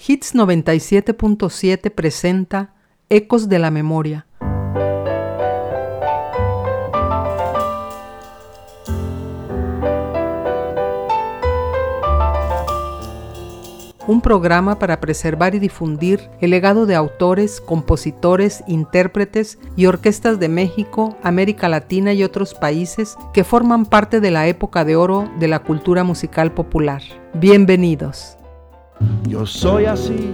Hits 97.7 presenta Ecos de la Memoria. Un programa para preservar y difundir el legado de autores, compositores, intérpretes y orquestas de México, América Latina y otros países que forman parte de la época de oro de la cultura musical popular. Bienvenidos. Yo soy así,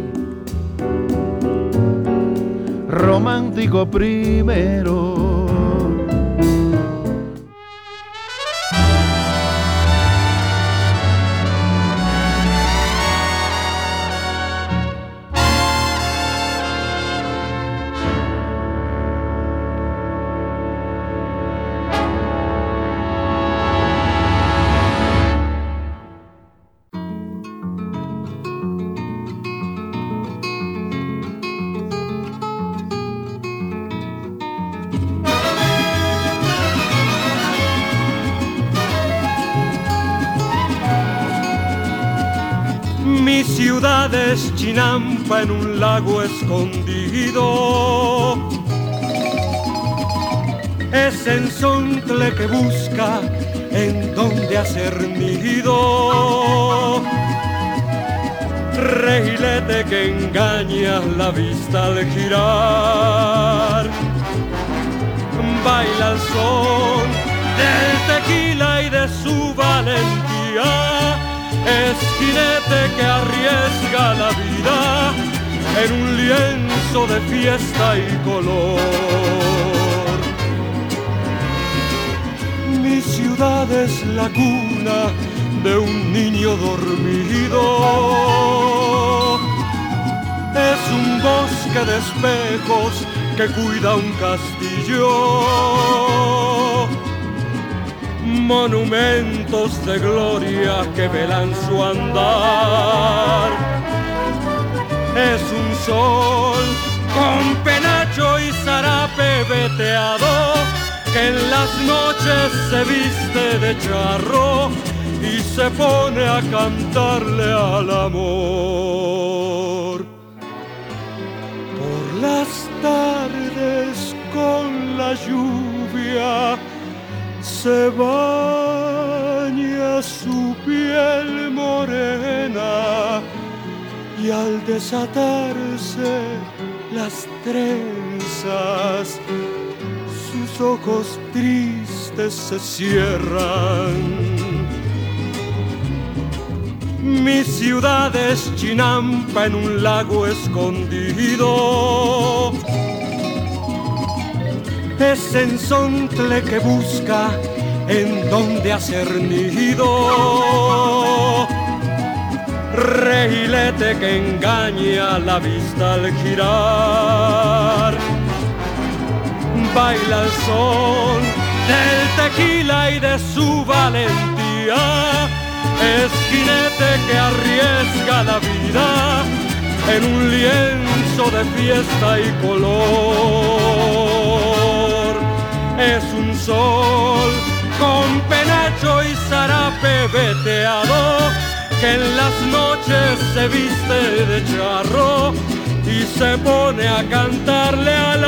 romántico primero. Mi ciudad es Chinampa en un lago escondido. Es enzontle que busca en donde hacer nido. Regilete que engaña la vista al girar. Baila al son del tequila y de su valentía. Es jinete que arriesga la vida en un lienzo de fiesta y color. Mi ciudad es la cuna de un niño dormido. Es un bosque de espejos que cuida un castillo. Monumentos de gloria que velan su andar. Es un sol con penacho y zarape veteado que en las noches se viste de charro y se pone a cantarle al amor. Por las tardes con la lluvia se baña su piel morena y al desatarse las trenzas, sus ojos tristes se cierran. Mi ciudad es Chinampa en un lago escondido. Es enzontle que busca en donde hacer nido. Regilete que engaña la vista al girar. Baila al son del tequila y de su valentía. Es jinete que arriesga la vida en un lienzo de fiesta y color. Es un sol con penacho y zarape veteado que en las noches se viste de charro y se pone a cantarle al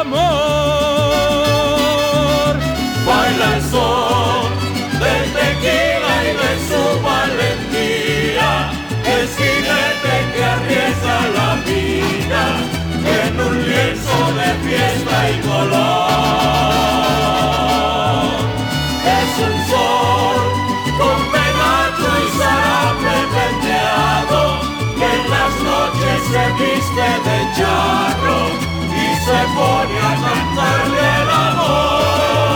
amor. Baila el sol del tequila y de su valentía. Es jinete que arriesga la vida en un lienzo de fiesta y color. Es un sol con penacho y zarape veteado que en las noches se viste de charro y se pone a cantarle el amor.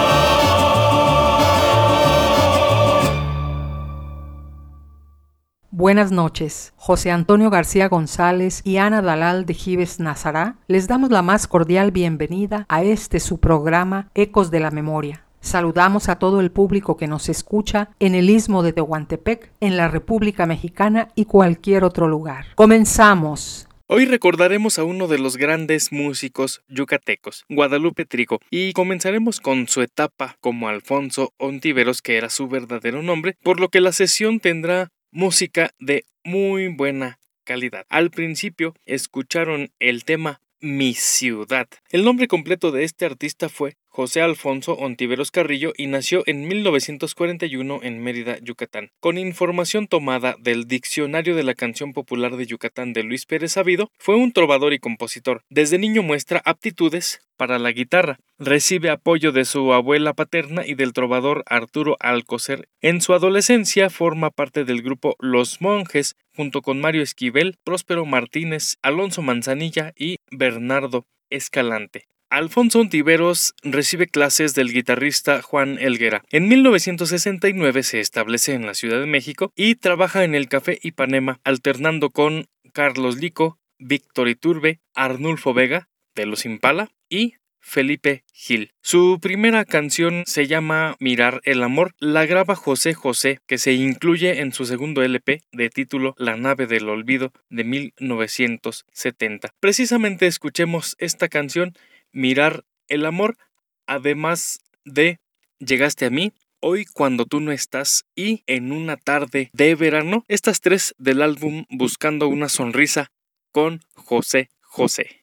Buenas noches. José Antonio García González y Ana Dalal de Gives Nazará les damos la más cordial bienvenida a su programa Ecos de la Memoria. Saludamos a todo el público que nos escucha en el Istmo de Tehuantepec, en la República Mexicana y cualquier otro lugar. ¡Comenzamos! Hoy recordaremos a uno de los grandes músicos yucatecos, Guadalupe Trigo, y comenzaremos con su etapa como Alfonso Ontiveros, que era su verdadero nombre, por lo que la sesión tendrá música de muy buena calidad. Al principio escucharon el tema Mi Ciudad. El nombre completo de este artista fue José Alfonso Ontiveros Carrillo y nació en 1941 en Mérida, Yucatán. Con información tomada del Diccionario de la Canción Popular de Yucatán de Luis Pérez Sabido, fue un trovador y compositor. Desde niño muestra aptitudes para la guitarra. Recibe apoyo de su abuela paterna y del trovador Arturo Alcocer. En su adolescencia forma parte del grupo Los Monjes, junto con Mario Esquivel, Próspero Martínez, Alonso Manzanilla y Bernardo Escalante. Alfonso Ontiveros recibe clases del guitarrista Juan Helguera. En 1969 se establece en la Ciudad de México y trabaja en el Café Ipanema, alternando con Carlos Lico, Víctor Iturbe, Arnulfo Vega, de Los Impala y Felipe Gil. Su primera canción se llama Mirar el Amor, la graba José José, que se incluye en su segundo LP de título La Nave del Olvido de 1970. Precisamente escuchemos esta canción, Mirar el Amor, además de Llegaste a mí, Hoy cuando tú no estás y En una tarde de verano, estas tres del álbum Buscando una sonrisa con José José.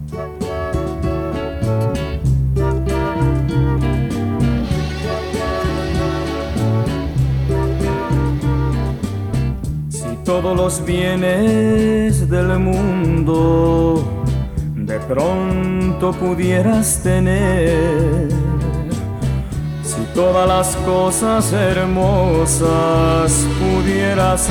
Si todos los bienes del mundo de pronto pudieras tener, si todas las cosas hermosas pudieras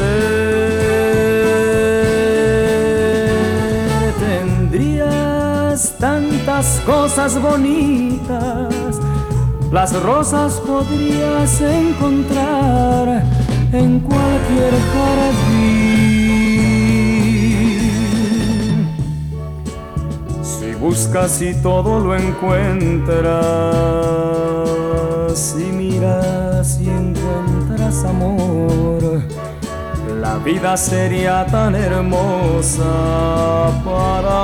hacer, tendrías tantas cosas bonitas, las rosas podrías encontrar en cualquier jardín. Buscas y todo lo encuentras, y miras y encuentras amor, la vida sería tan hermosa para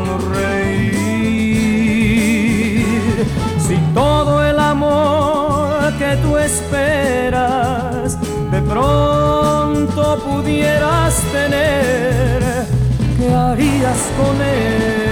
sonreír. Si todo el amor que tú esperas de pronto pudieras tener, ¿qué harías con él?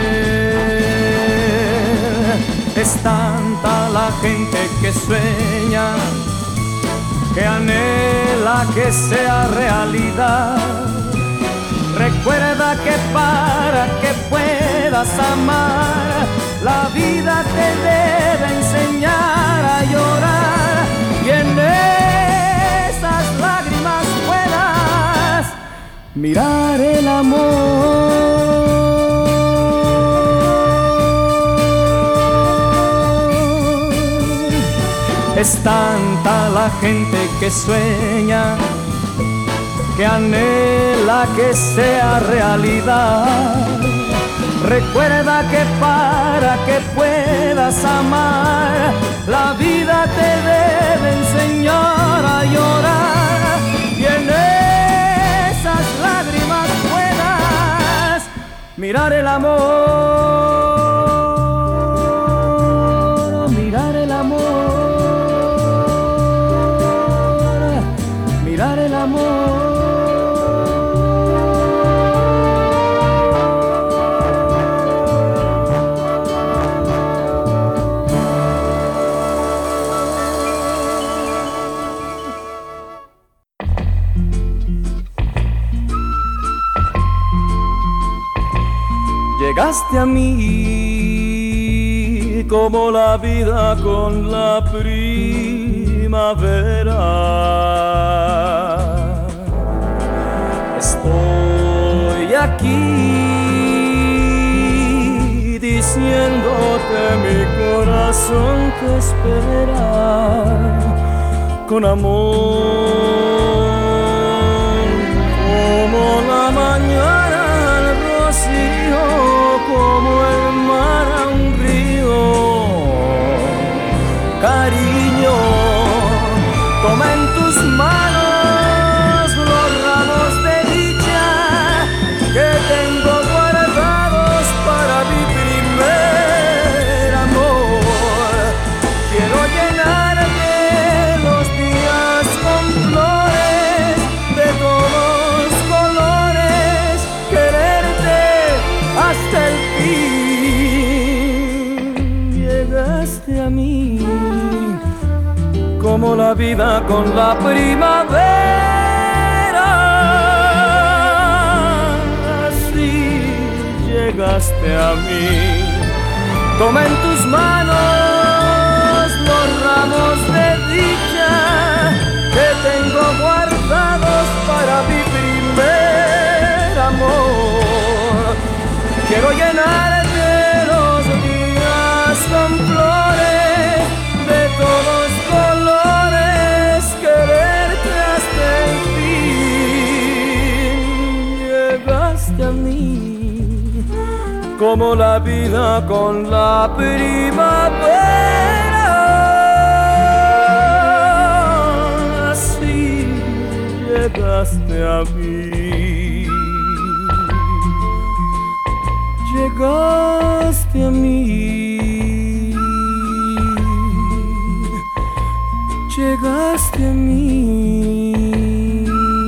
Es tanta la gente que sueña, que anhela que sea realidad. Recuerda que para que puedas amar, la vida te debe enseñar a llorar, y en esas lágrimas puedas mirar el amor. Es tanta la gente que sueña, que anhela que sea realidad. Recuerda que para que puedas amar, la vida te debe enseñar a llorar, y en esas lágrimas puedas mirar el amor, mirar el amor. El amor. Llegaste a mí como la vida con la primavera. Estoy aquí diciéndote mi corazón te espera con amor, como la mañana al rocío, como el mar a un río. Cariño, toma en tus manos los ramos de dicha que tengo guardados para mi primer amor. Quiero llenarte los días con flores de todos colores, como la vida con la primavera. Así llegaste a mí. Toma en tus manos los ramos de dicha que tengo guardados para mi primer amor. Quiero llenarte los días con flores de todos colores, quererte hasta el fin. Llegaste a mí como la vida con la primavera. Así llegaste a mí. Llegaste a mí. Llegaste a mí.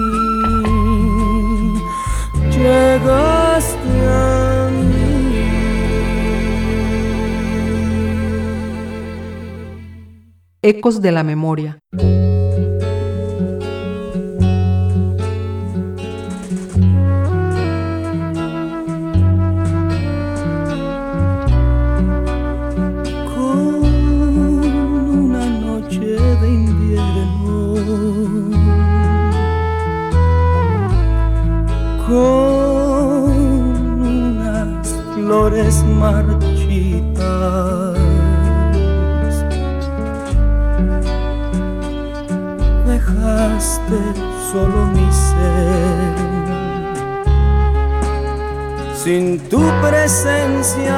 Llegaste a mí. Ecos de la memoria. Con una noche de invierno, con unas flores marchitas, dejaste solo mi ser. Sin tu presencia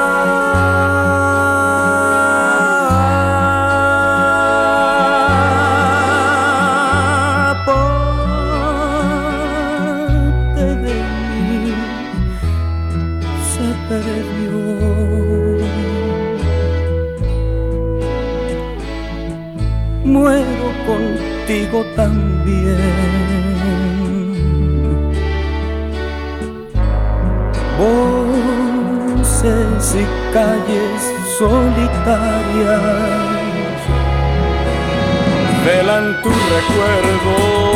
parte de mí se perdió. Muero contigo también. Voces y calles solitarias velan tu recuerdo.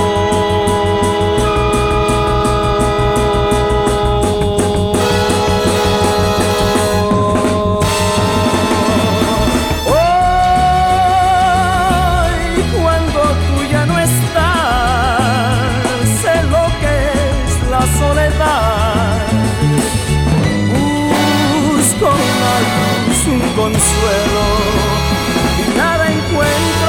Consuelo y nada encuentro.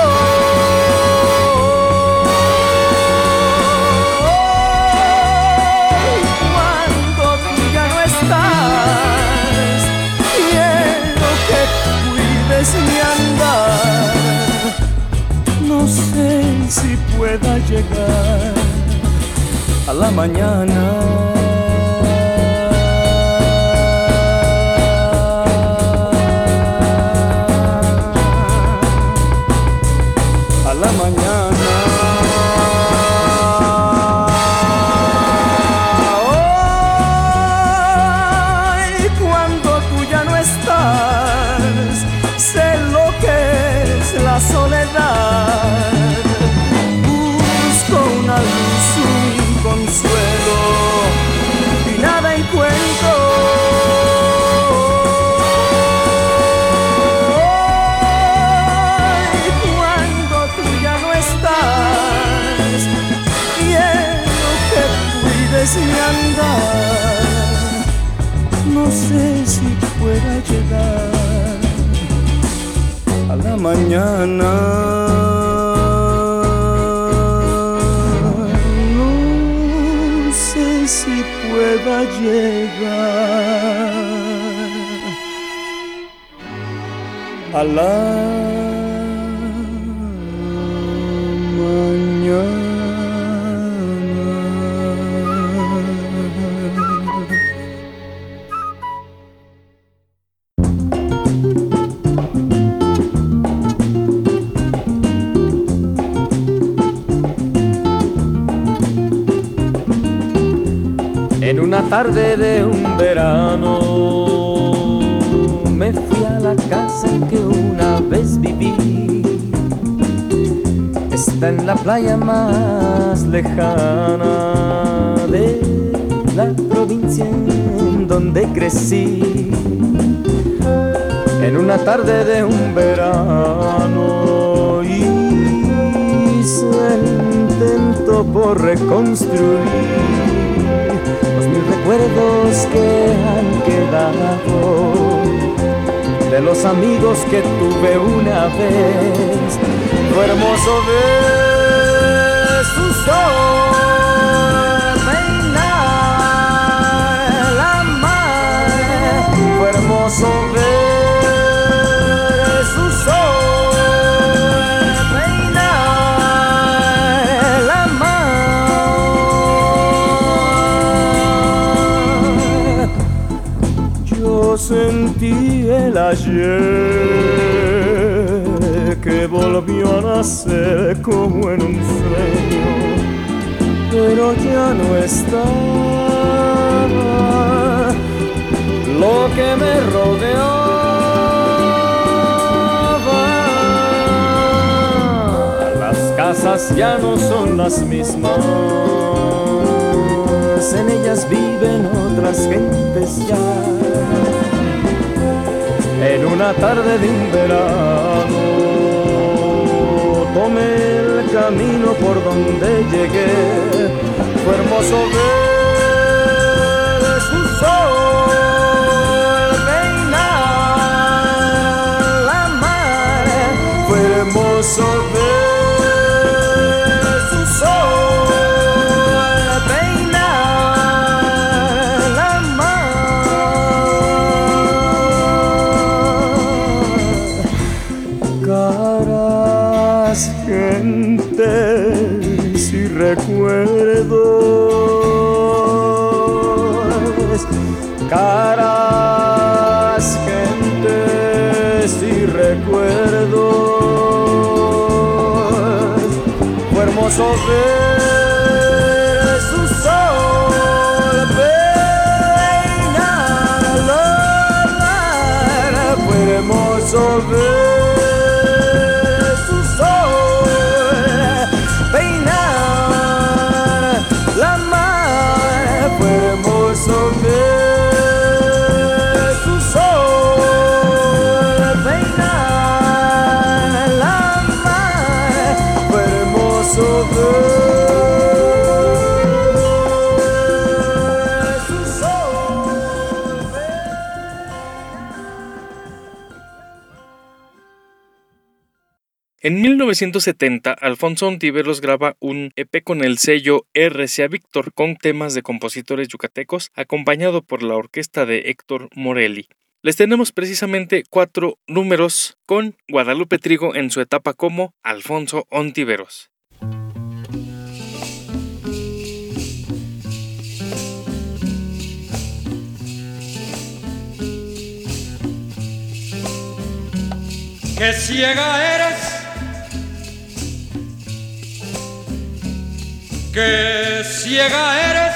Cuando tú ya no estás, quiero que cuides mi andar. No sé si pueda llegar a la mañana. Soledad, busco una luz, un consuelo y nada encuentro. Cuando tú ya no estás, quiero que cuides mi andar. No sé si pueda llegar a la mañana. No sé si pueda llegar a la mañana. En una tarde de un verano me fui a la casa que una vez viví. está en la playa más lejana de la provincia en donde crecí. En una tarde de un verano hice el intento por reconstruir los 1000 recuerdos que han quedado de los amigos que tuve una vez. Fue hermoso ver su sol peinar la mar. Fue hermoso ver su sol peinar la mar. Yo sentí el ayer que volvió a nacer como en un sueño, pero ya no estaba lo que me rodeaba. Las casas ya no son las mismas, en ellas viven otras gentes ya. En una tarde de un verano tomé el camino por donde llegué. Fue hermoso ver su sol peinar la mar. Fue hermoso ver su sol peinar la mar. Caras, gentes y recuerdos. Caras, gentes y recuerdos. Fue hermoso ver su sol peinar la mar. Fue hermoso ver En 1970, Alfonso Ontiveros graba un EP con el sello RCA Víctor con temas de compositores yucatecos, acompañado por la orquesta de Héctor Morelli. Les tenemos precisamente 4 números con Guadalupe Trigo en su etapa como Alfonso Ontiveros. ¡Qué ciega eres! ¡Qué ciega eres!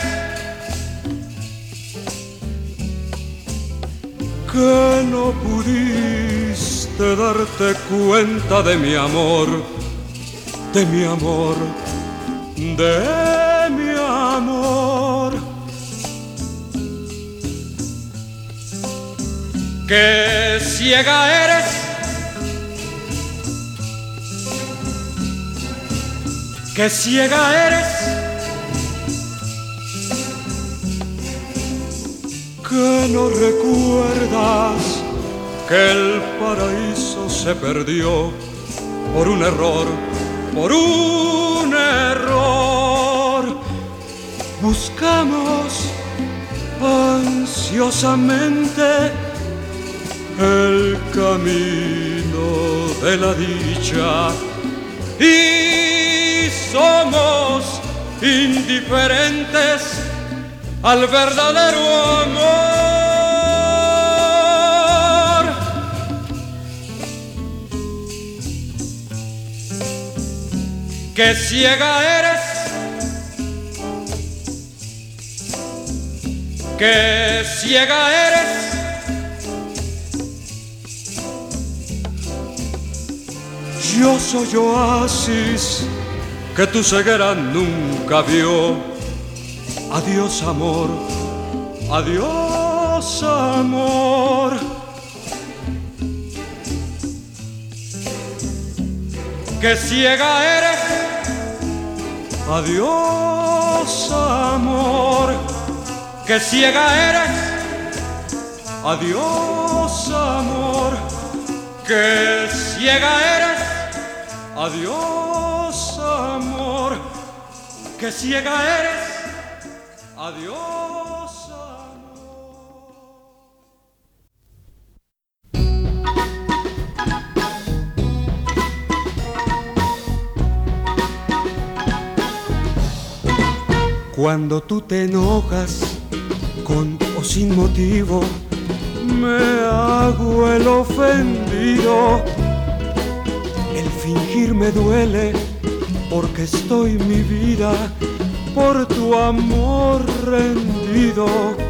Que no pudiste darte cuenta de mi amor, de mi amor, de mi amor. ¡Qué ciega eres! ¡Qué ciega eres! Que no recuerdas que el paraíso se perdió por un error, por un error. Buscamos ansiosamente el camino de la dicha y somos indiferentes al verdadero amor. ¡Qué ciega eres! ¡Qué ciega eres! Yo soy oasis que tu ceguera nunca vio. Adiós amor, adiós amor. Que ciega eres. Adiós amor, que ciega eres. Adiós amor, que ciega eres. Adiós amor, que ciega eres. Adiós amor. Cuando tú te enojas con o sin motivo, me hago el ofendido. El fingir me duele porque estoy mi vida por tu amor rendido.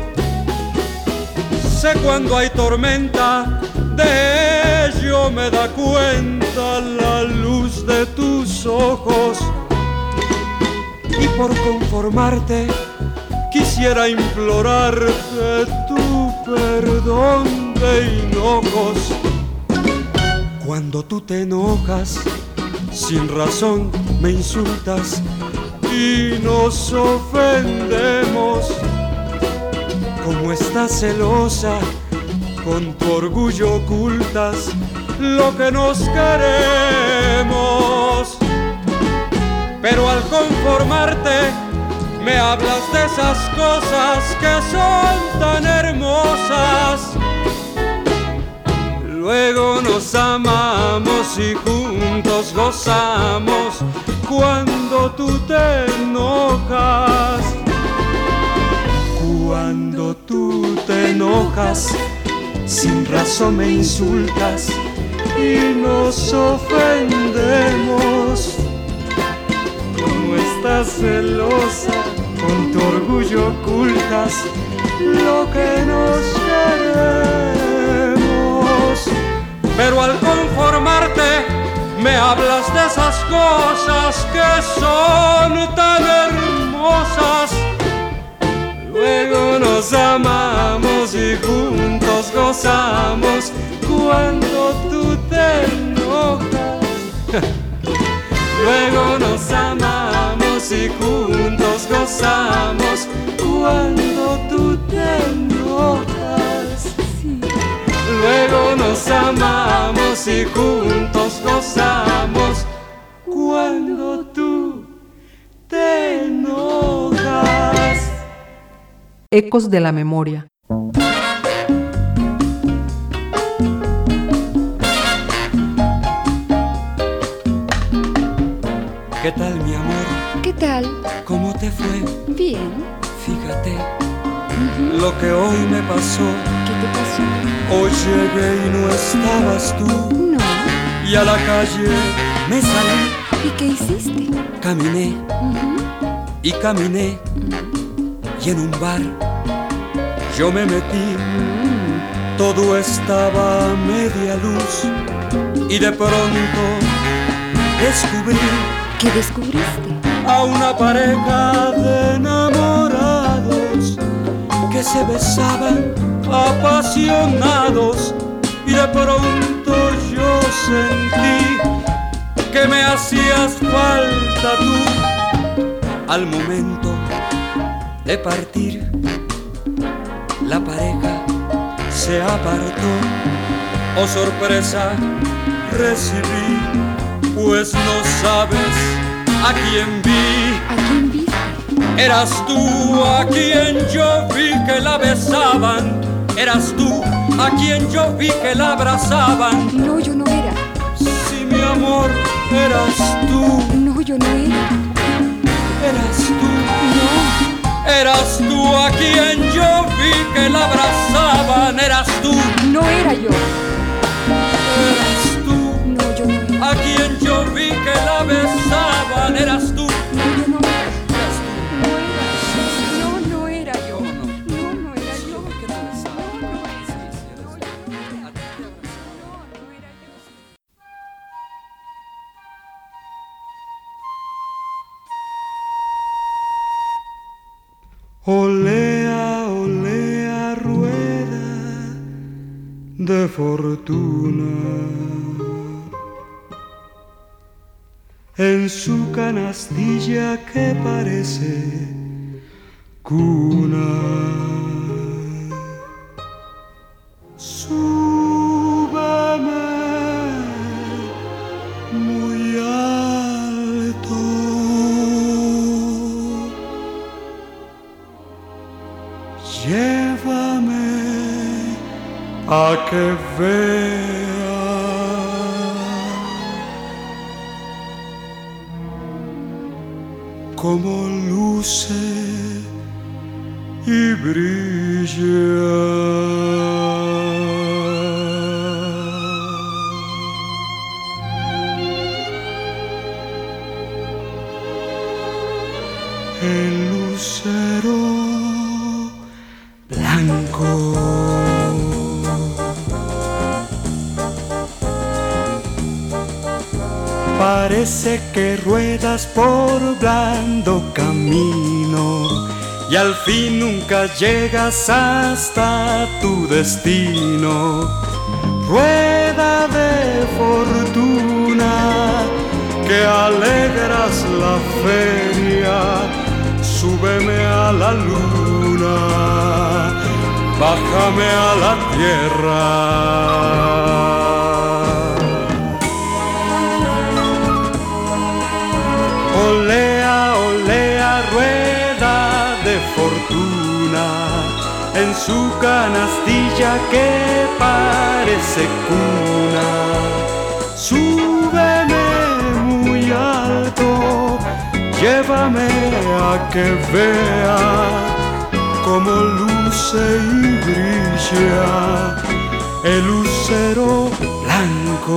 Sé cuando hay tormenta, de ello me da cuenta la luz de tus ojos. Y por conformarte quisiera implorarte tu perdón de hinojos. Cuando tú te enojas, sin razón me insultas y nos ofendemos. Como estás celosa, con tu orgullo ocultas lo que nos queremos. Pero al conformarte me hablas de esas cosas que son tan hermosas. Luego nos amamos y juntos gozamos cuando tú te enojas. Cuando tú te enojas, sin razón me insultas y nos ofendemos. Como estás celosa, con tu orgullo ocultas lo que nos queremos. Pero al conformarte me hablas de esas cosas que son tan hermosas. Luego nos amamos y juntos gozamos cuando tú te enojas. Luego nos amamos y juntos gozamos cuando tú te enojas. Luego nos amamos y juntos gozamos cuando tú te enojas. Ecos de la memoria. ¿Qué tal, mi amor? ¿Qué tal? ¿Cómo te fue? Bien. Fíjate lo que hoy me pasó. ¿Qué te pasó? Hoy llegué y no estabas tú. No. Y a la calle me salí. ¿Y qué hiciste? Caminé y caminé. Y en un bar yo me metí. Todo estaba a media luz. Y de pronto descubrí. ¿Qué descubriste? A una pareja de enamorados que se besaban apasionados. Y de pronto yo sentí que me hacías falta tú. Al momento de partir, la pareja se apartó. Oh sorpresa recibí, pues no sabes a quién vi. ¿A quién viste? Eras tú a quien yo vi que la besaban. Eras tú a quien yo vi que la abrazaban. No, yo no era. Sí, mi amor, eras tú. No, yo no era. Eras tú. No. Eras tú a quien yo vi que la abrazaban. Eras tú. No era yo. Eras tú. No, yo no era. A quien yo vi que la besaban. Eras tú. No, yo no era. Eras tú. No era. No, no era yo. No, no era yo. ¿Qué te besaba? No, no era. A ti te abrazaban. No, no era yo. fortuna. En su canastilla que parece cuna. Súbeme muy alto, llévame a que vea cómo luce y brilla. El lucero blanco. Parece que ruedas por blando camino y al fin nunca llegas hasta tu destino. Rueda de fortuna que alegras la feria, súbeme a la luna, bájame a la tierra. Olea, olea, rueda de fortuna, en su canastilla que parece cuna. Súbeme muy alto, llévame a que vea cómo luce y brilla el lucero blanco.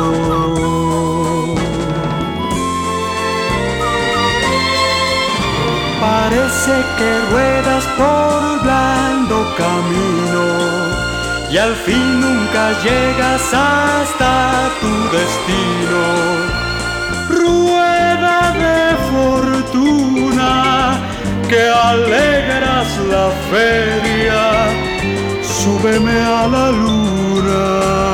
Parece que ruedas por blando camino y al fin nunca llegas hasta tu destino. Rueda de fortuna que alegras la feria, súbeme a la luna,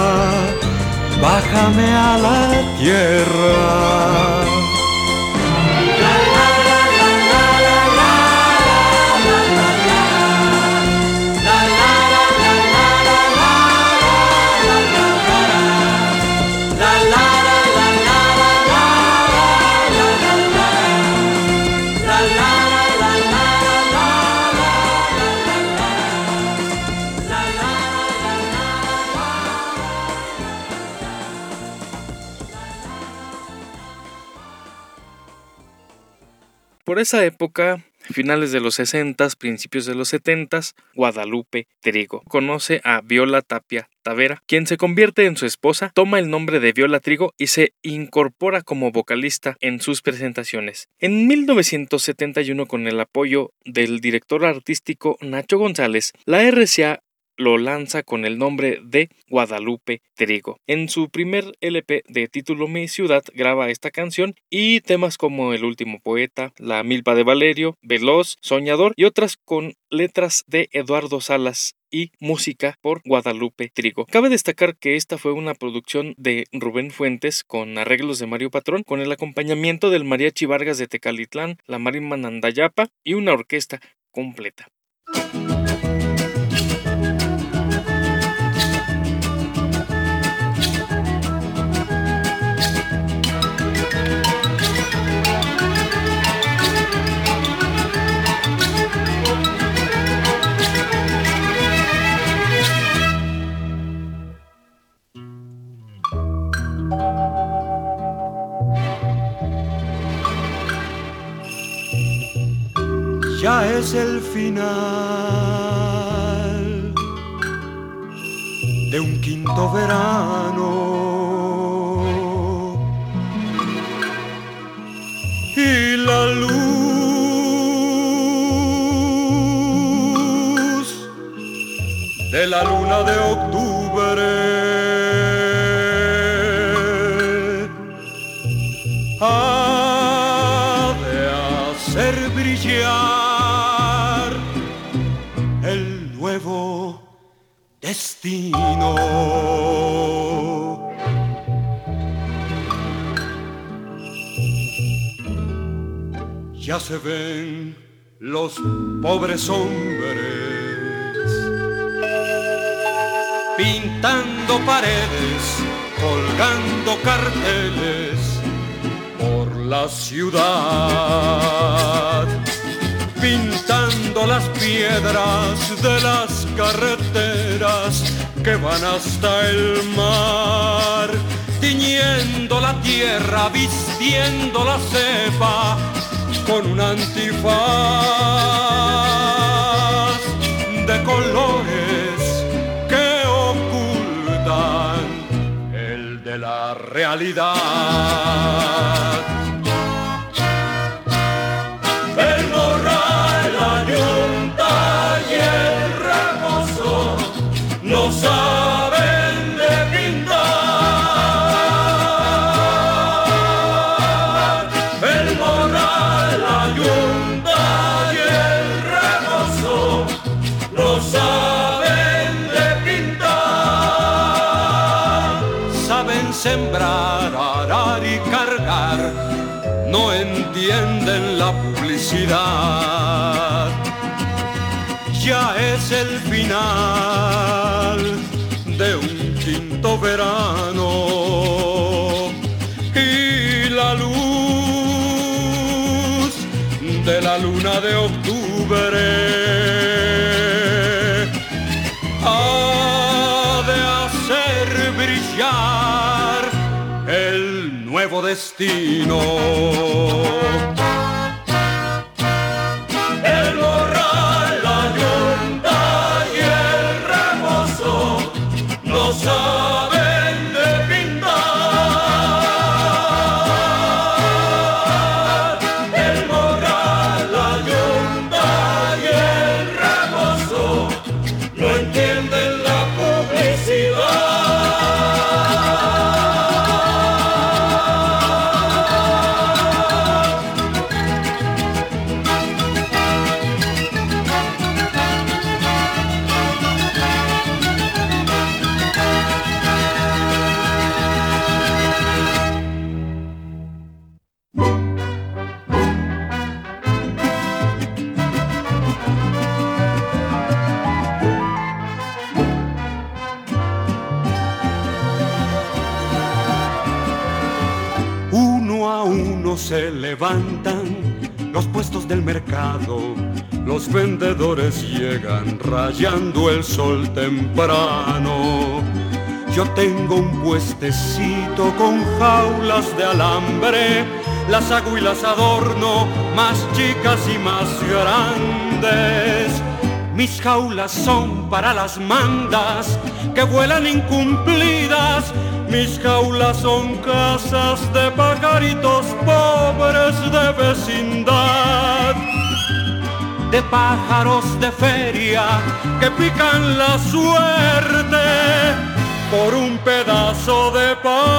bájame a la tierra. Por esa época, finales de los 60s, principios de los 70s, Guadalupe Trigo conoce a Viola Tapia Tavera, quien se convierte en su esposa, toma el nombre de Viola Trigo y se incorpora como vocalista en sus presentaciones. En 1971, con el apoyo del director artístico Nacho González, la RCA lo lanza con el nombre de Guadalupe Trigo. En su primer LP de título Mi Ciudad graba esta canción y temas como El Último Poeta, La Milpa de Valerio, Veloz, Soñador y otras con letras de Eduardo Salas y música por Guadalupe Trigo. Cabe destacar que esta fue una producción de Rubén Fuentes con arreglos de Mario Patrón, con el acompañamiento del Mariachi Vargas de Tecalitlán, la Marimba Nandayapa y una orquesta completa. Ya es el final de un quinto verano y la luz de la luna de octubre ha de hacer brillar destino. Ya se ven los pobres hombres pintando paredes, colgando carteles por la ciudad, pintando las piedras de las carreteras que van hasta el mar, tiñendo la tierra, vistiendo la cepa con un antifaz de colores que ocultan el de la realidad. El morral, la yunta y el rebozo no saben de pintar. El morral, la yunta y el rebozo no saben de pintar. Saben sembrar, arar y cargar, no entienden la publicidad. Ya es el final de un quinto verano y la luz de la luna de octubre ha de hacer brillar el nuevo destino. El morral, la yunta y el rebozo no saben de pintar. El morral, la yunta y el rebozo no entienden la publicidad. Uno a uno se levantan los puestos del mercado, los vendedores llegan rayando el sol temprano. Yo tengo un puestecito con jaulas de alambre, las hago y las adorno, más chicas y más grandes. Mis jaulas son para las mandas que vuelan incumplidas. Mis jaulas son casas de pajaritos pobres de vecindad, de pájaros de feria que pican la suerte por un pedazo de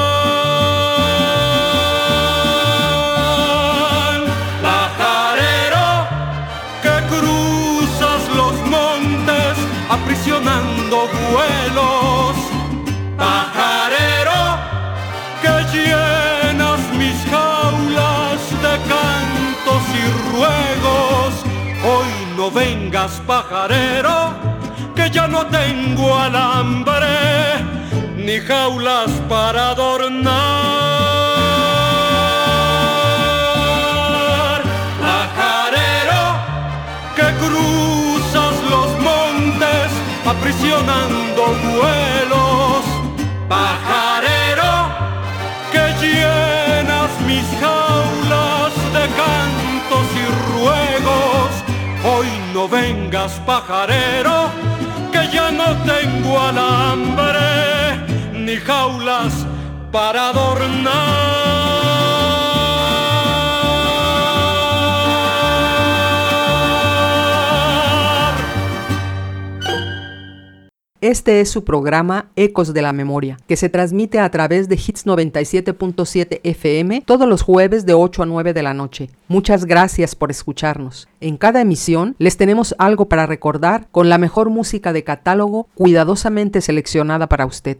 pan. Pajarero que cruzas los montes aprisionando vuelos. Pajarero que llenas mis jaulas de cantos y ruegos. Hoy no vengas, pajarero, que ya no tengo alambre ni jaulas para adornar. Pajarero que cruzas los montes aprisionando vuelos. Pajarero que llenas mis jaulas de cantos y ruegos. Hoy no vengas, pajarero, que ya no tengo alambre ni jaulas para adornar. Este es su programa Ecos de la Memoria, que se transmite a través de Hits 97.7 FM todos los jueves de 8 a 9 de la noche. Muchas gracias por escucharnos. En cada emisión les tenemos algo para recordar con la mejor música de catálogo cuidadosamente seleccionada para usted.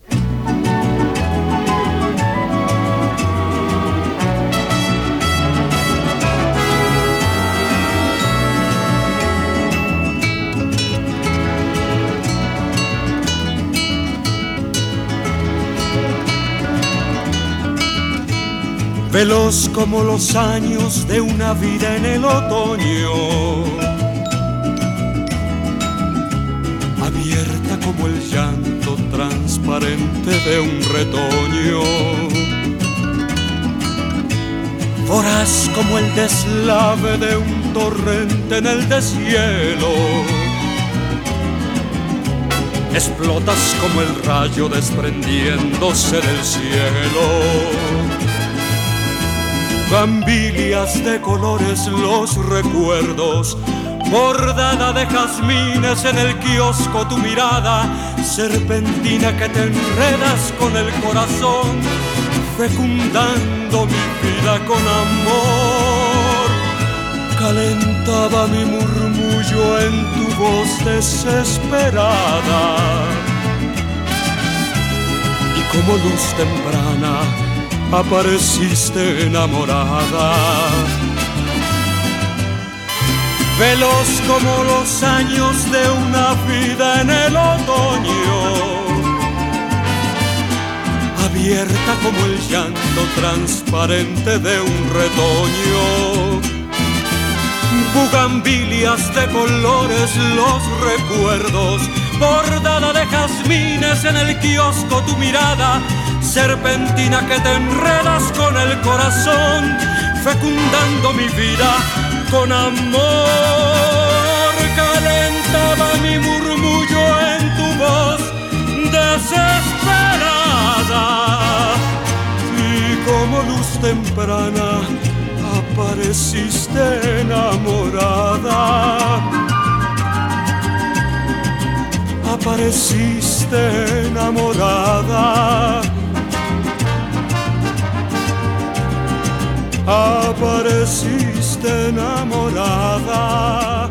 Veloz como los años de una vida en el otoño, abierta como el llanto transparente de un retoño, voraz como el deslave de un torrente en el deshielo. Explotas como el rayo desprendiéndose del cielo. Gambilias de colores los recuerdos, bordada de jazmines en el kiosco tu mirada, serpentina que te enredas con el corazón, fecundando mi vida con amor. Calentaba mi murmullo en tu voz desesperada, y como luz temprana apareciste enamorada. Veloz como los años de una vida en el otoño, abierta como el llanto transparente de un retoño. Bugambilias de colores los recuerdos, bordada de jazmines en el kiosco tu mirada, serpentina que te enredas con el corazón, fecundando mi vida con amor. Calentaba mi murmullo en tu voz desesperada, y como luz temprana apareciste enamorada. Apareciste enamorada. Apareciste enamorada.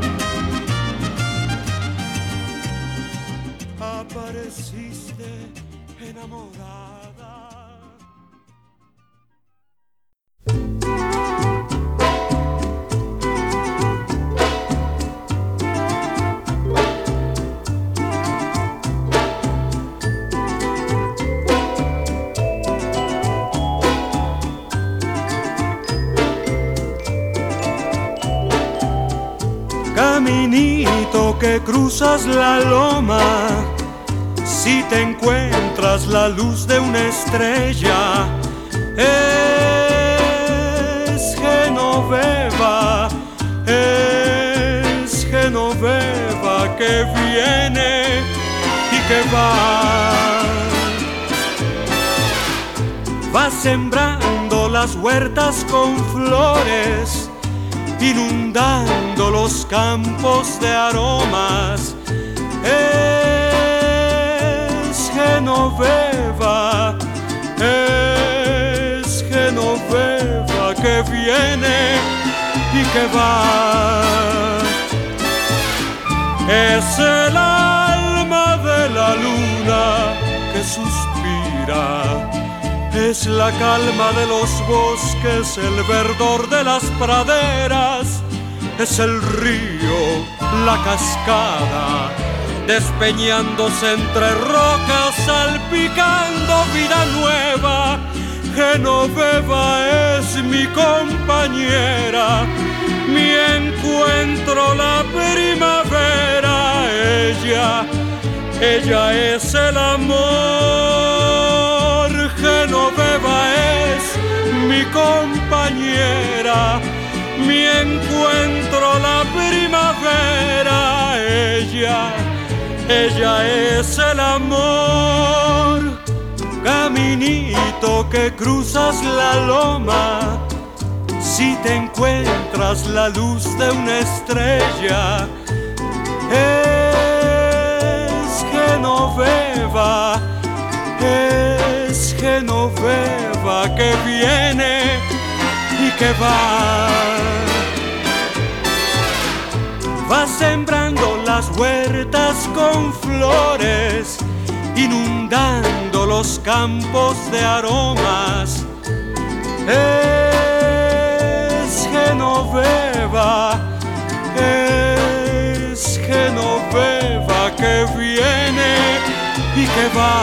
Apareciste enamorada. Caminito que cruzas la loma, si te encuentras la luz de una estrella, es Genoveva, es Genoveva que viene y que va sembrando las huertas con flores, inundando los campos de aromas. Es Genoveva, es Genoveva que viene y que va. Es el alma de la luna que suspira, es la calma de los bosques, el verdor de las praderas, es el río, la cascada, despeñándose entre rocas, salpicando vida nueva. Genoveva es mi compañera, mi encuentro la primavera. Ella es el amor. Genoveva es mi compañera, mi encuentro la primavera. Ella es el amor. Caminito que cruzas la loma, si te encuentras la luz de una estrella, es Genoveva. Genoveva, es Genoveva que viene y que va. Va sembrando las huertas con flores, inundando los campos de aromas. Es Genoveva, es Genoveva que viene y que va.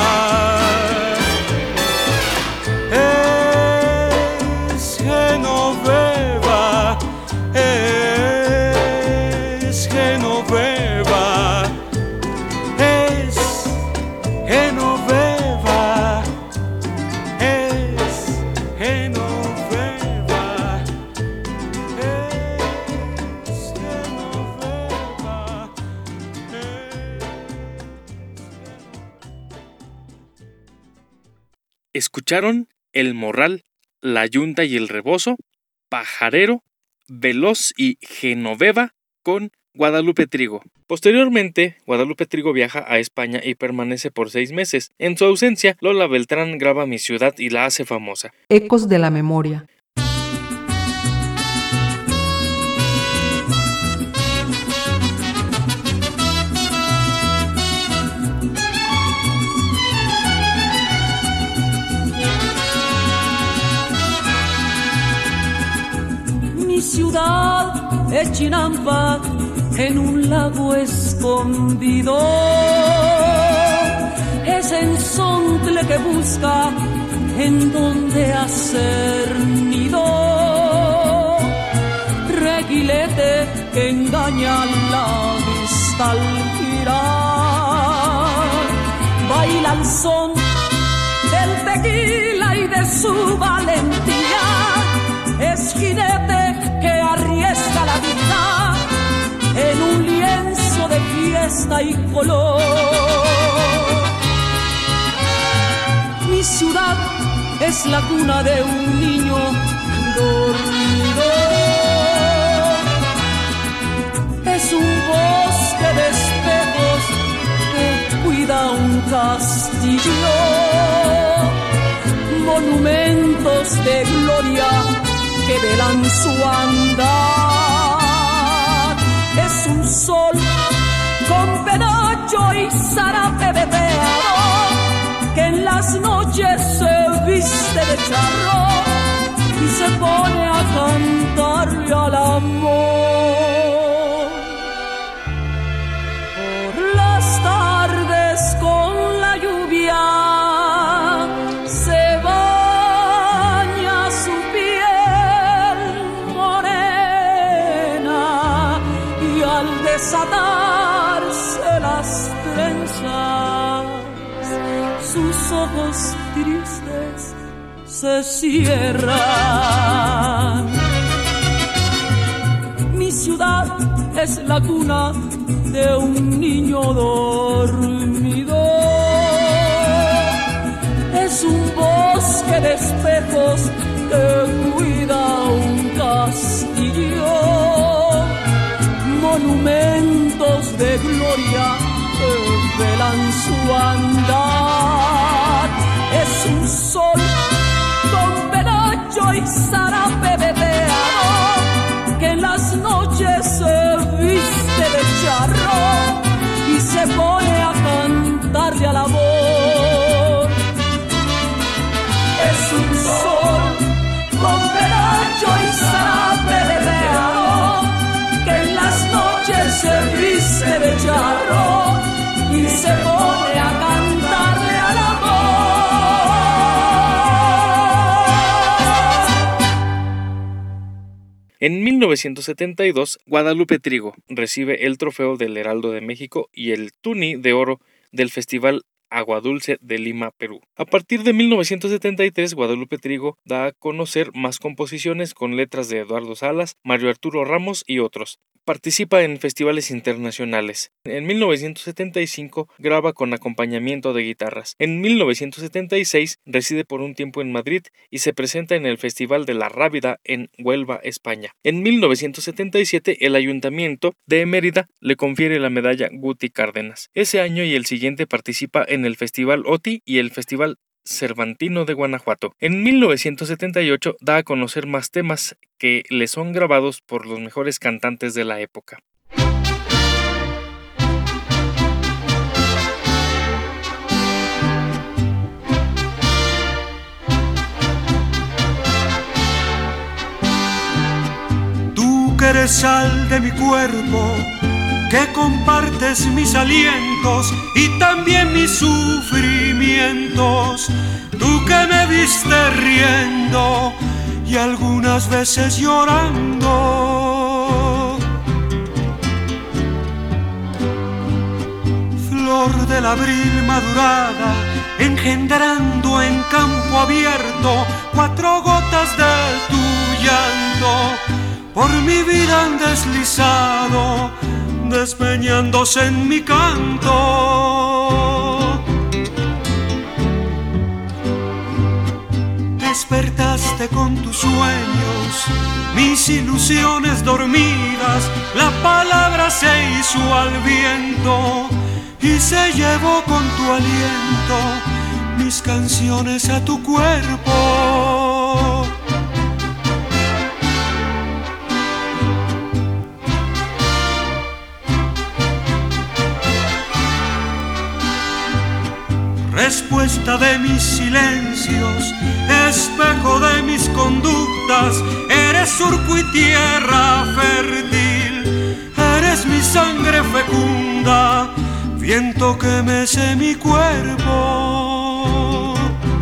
Es Genoveva, es Genoveva, es Genoveva, es Genoveva, es Genoveva, Escucharon El Morral, La Yunta y el Rebozo, Pajarero, Veloz y Genoveva con Guadalupe Trigo. Posteriormente, Guadalupe Trigo viaja a España y permanece por 6 meses. En su ausencia, Lola Beltrán graba Mi Ciudad y la hace famosa. Ecos de la memoria. Mi ciudad es Chinampa, en un lago escondido. Es ensontle que busca en donde hacer nido. Reguilete que engaña la vista al girar. Baila al son del tequila y de su valentía. Es jinete que arriesga la vida en un lienzo de fiesta y color. Mi ciudad es la cuna de un niño dormido. Es un bosque de espejos que cuida un castillo. Monumentos de gloria que velan su andar. Es un sol con penacho y zarape veteado que en las noches se viste de charro y se pone a cantarle al amor. Por las tardes con la lluvia desatarse las trenzas, sus ojos tristes se cierran. Mi ciudad es la cuna de un niño dormido. Es un bosque de espejos que cuida un castillo. Monumentos de gloria que velan su andar. Es un sol con penacho y zarape veteado que en las noches se viste de charro y se pone a cantarle al amor. Es un sol con penacho y zarape veteado que en las noches se viste de charro y se pone a cantarle al amor. En 1972, Guadalupe Trigo recibe el trofeo del Heraldo de México y el Tuni de Oro del Festival Aguadulce de Lima, Perú. A partir de 1973, Guadalupe Trigo da a conocer más composiciones con letras de Eduardo Salas, Mario Arturo Ramos y otros. Participa en festivales internacionales. En 1975 graba con acompañamiento de guitarras. En 1976 reside por un tiempo en Madrid y se presenta en el Festival de la Rábida en Huelva, España. En 1977 el Ayuntamiento de Mérida le confiere la medalla Guti Cárdenas. Ese año y el siguiente participa en en el Festival OTI y el Festival Cervantino de Guanajuato. En 1978 da a conocer más temas que le son grabados por los mejores cantantes de la época. Tú que eres sal de mi cuerpo, que compartes mis alientos y también mis sufrimientos. Tú que me viste riendo y algunas veces llorando. Flor del abril madurada, engendrando en campo abierto 4 gotas de tu llanto. Por mi vida han deslizado, despeñándose en mi canto. Despertaste con tus sueños, mis ilusiones dormidas, la palabra se hizo al viento y se llevó con tu aliento mis canciones a tu cuerpo. Respuesta de mis silencios, espejo de mis conductas, eres surco y tierra fértil, eres mi sangre fecunda, viento que mece mi cuerpo.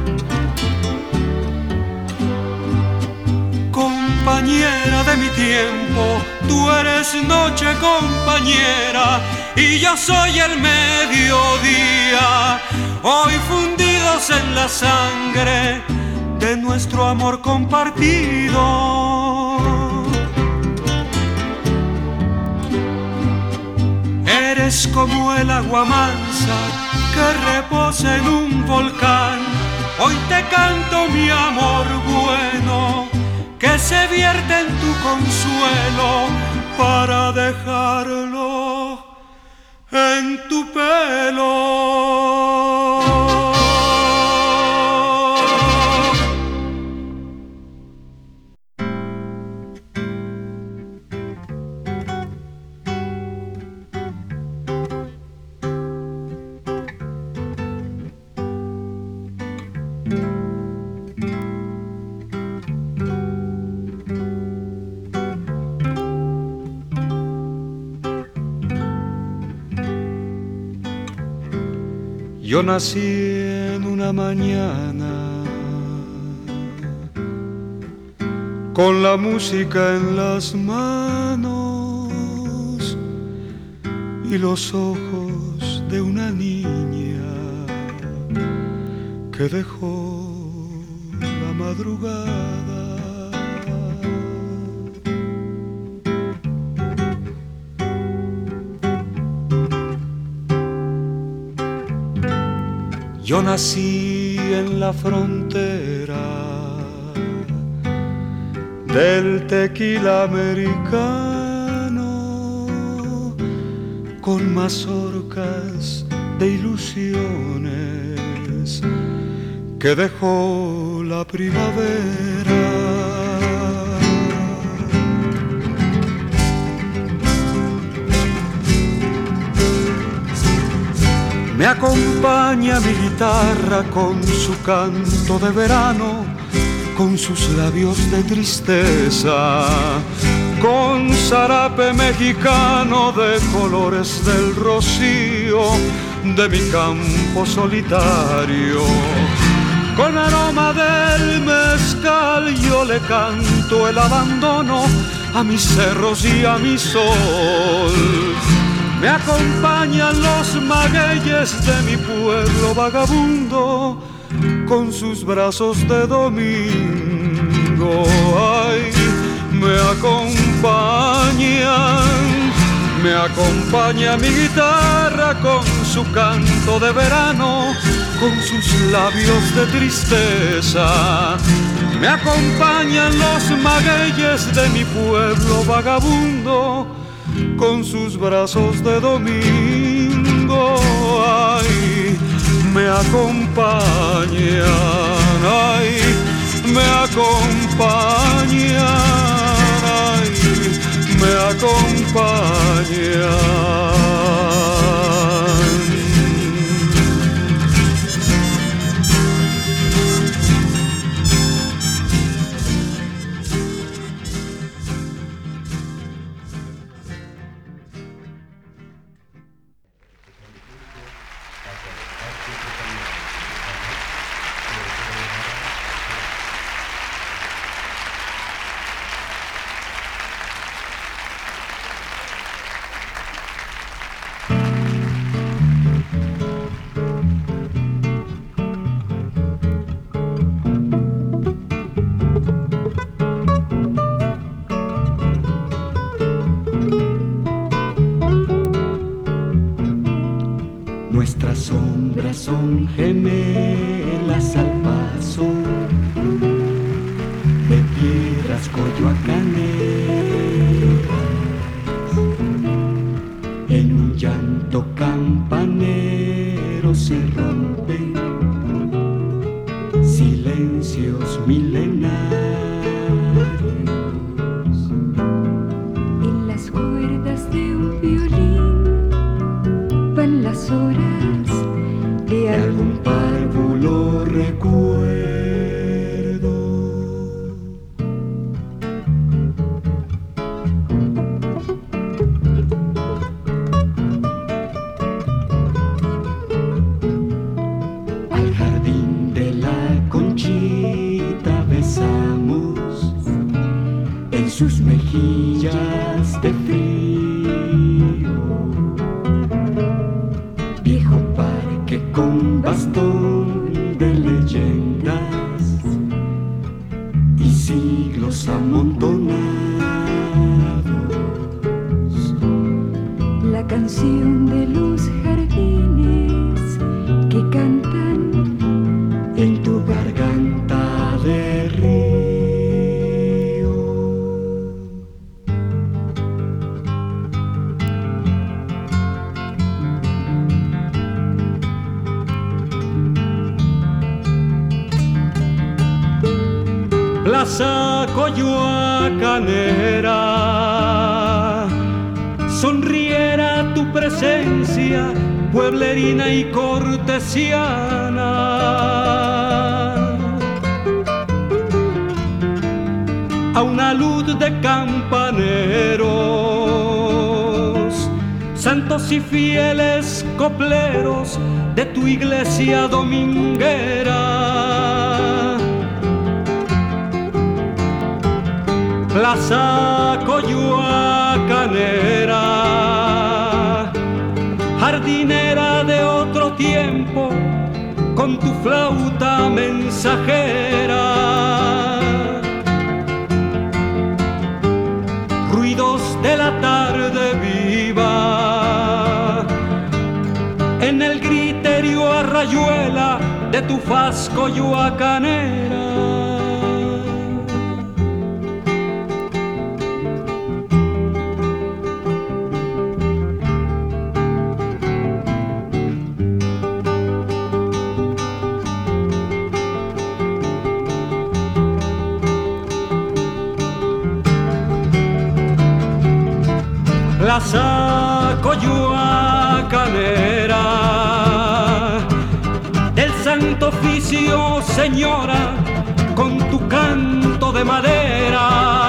Compañera de mi tiempo, tú eres noche compañera y yo soy el mediodía. Hoy fundidos en la sangre de nuestro amor compartido. Eres como el agua mansa que reposa en un volcán. Hoy te canto mi amor bueno, que se vierte en tu consuelo para dejarlo en tu pelo. Yo nací en una mañana con la música en las manos y los ojos de una niña que dejó la madrugada. Yo nací en la frontera del tequila americano, con mazorcas de ilusiones que dejó la primavera. Me acompaña mi guitarra con su canto de verano, con sus labios de tristeza, con zarape mexicano de colores del rocío de mi campo solitario. Con aroma del mezcal yo le canto el abandono a mis cerros y a mi sol. Me acompañan los magueyes de mi pueblo vagabundo con sus brazos de domingo. Ay, me acompaña mi guitarra con su canto de verano, con sus labios de tristeza. Me acompañan los magueyes de mi pueblo vagabundo con sus brazos de domingo. Ay, me acompañan, ay, me acompañan, ay, me acompañan. Nuestras sombras son gemelas al paso de piedras coyoacaneras. En un llanto campanero se rompen silencios milenarios. En las cuerdas de un violín van las horas de algún párvulo recuerdo. Al jardín de la conchita besamos en sus mejillas de frío. Viejo parque con bastón de leyendas y siglos amontonados. la canción de los jardines que cantan en tu garganta de río. Plaza coyoacanera, sonriera tu presencia, pueblerina y cortesiana. A una luz de campaneros, santos y fieles copleros de tu iglesia dominguera. Plaza coyoacanera, jardinera de otro tiempo, con tu flauta mensajera. Ruidos de la tarde viva, en el griterio a rayuela de tu faz coyoacanera. Plaza coyoacanera, del santo oficio, señora, con tu canto de madera.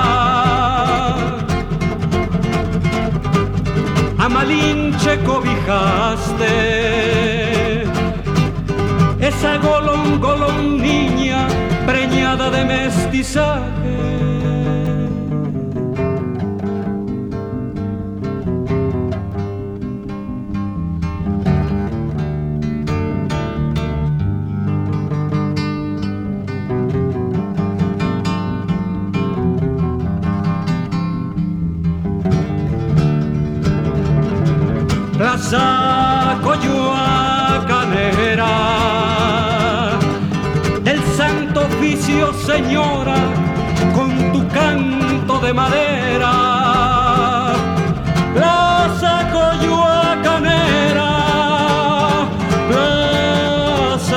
A Malinche cobijaste, esa golón, golón niña, preñada de mestizaje. Plaza coyoacanera, del santo oficio, señora, con tu canto de madera. Plaza coyoacanera, plaza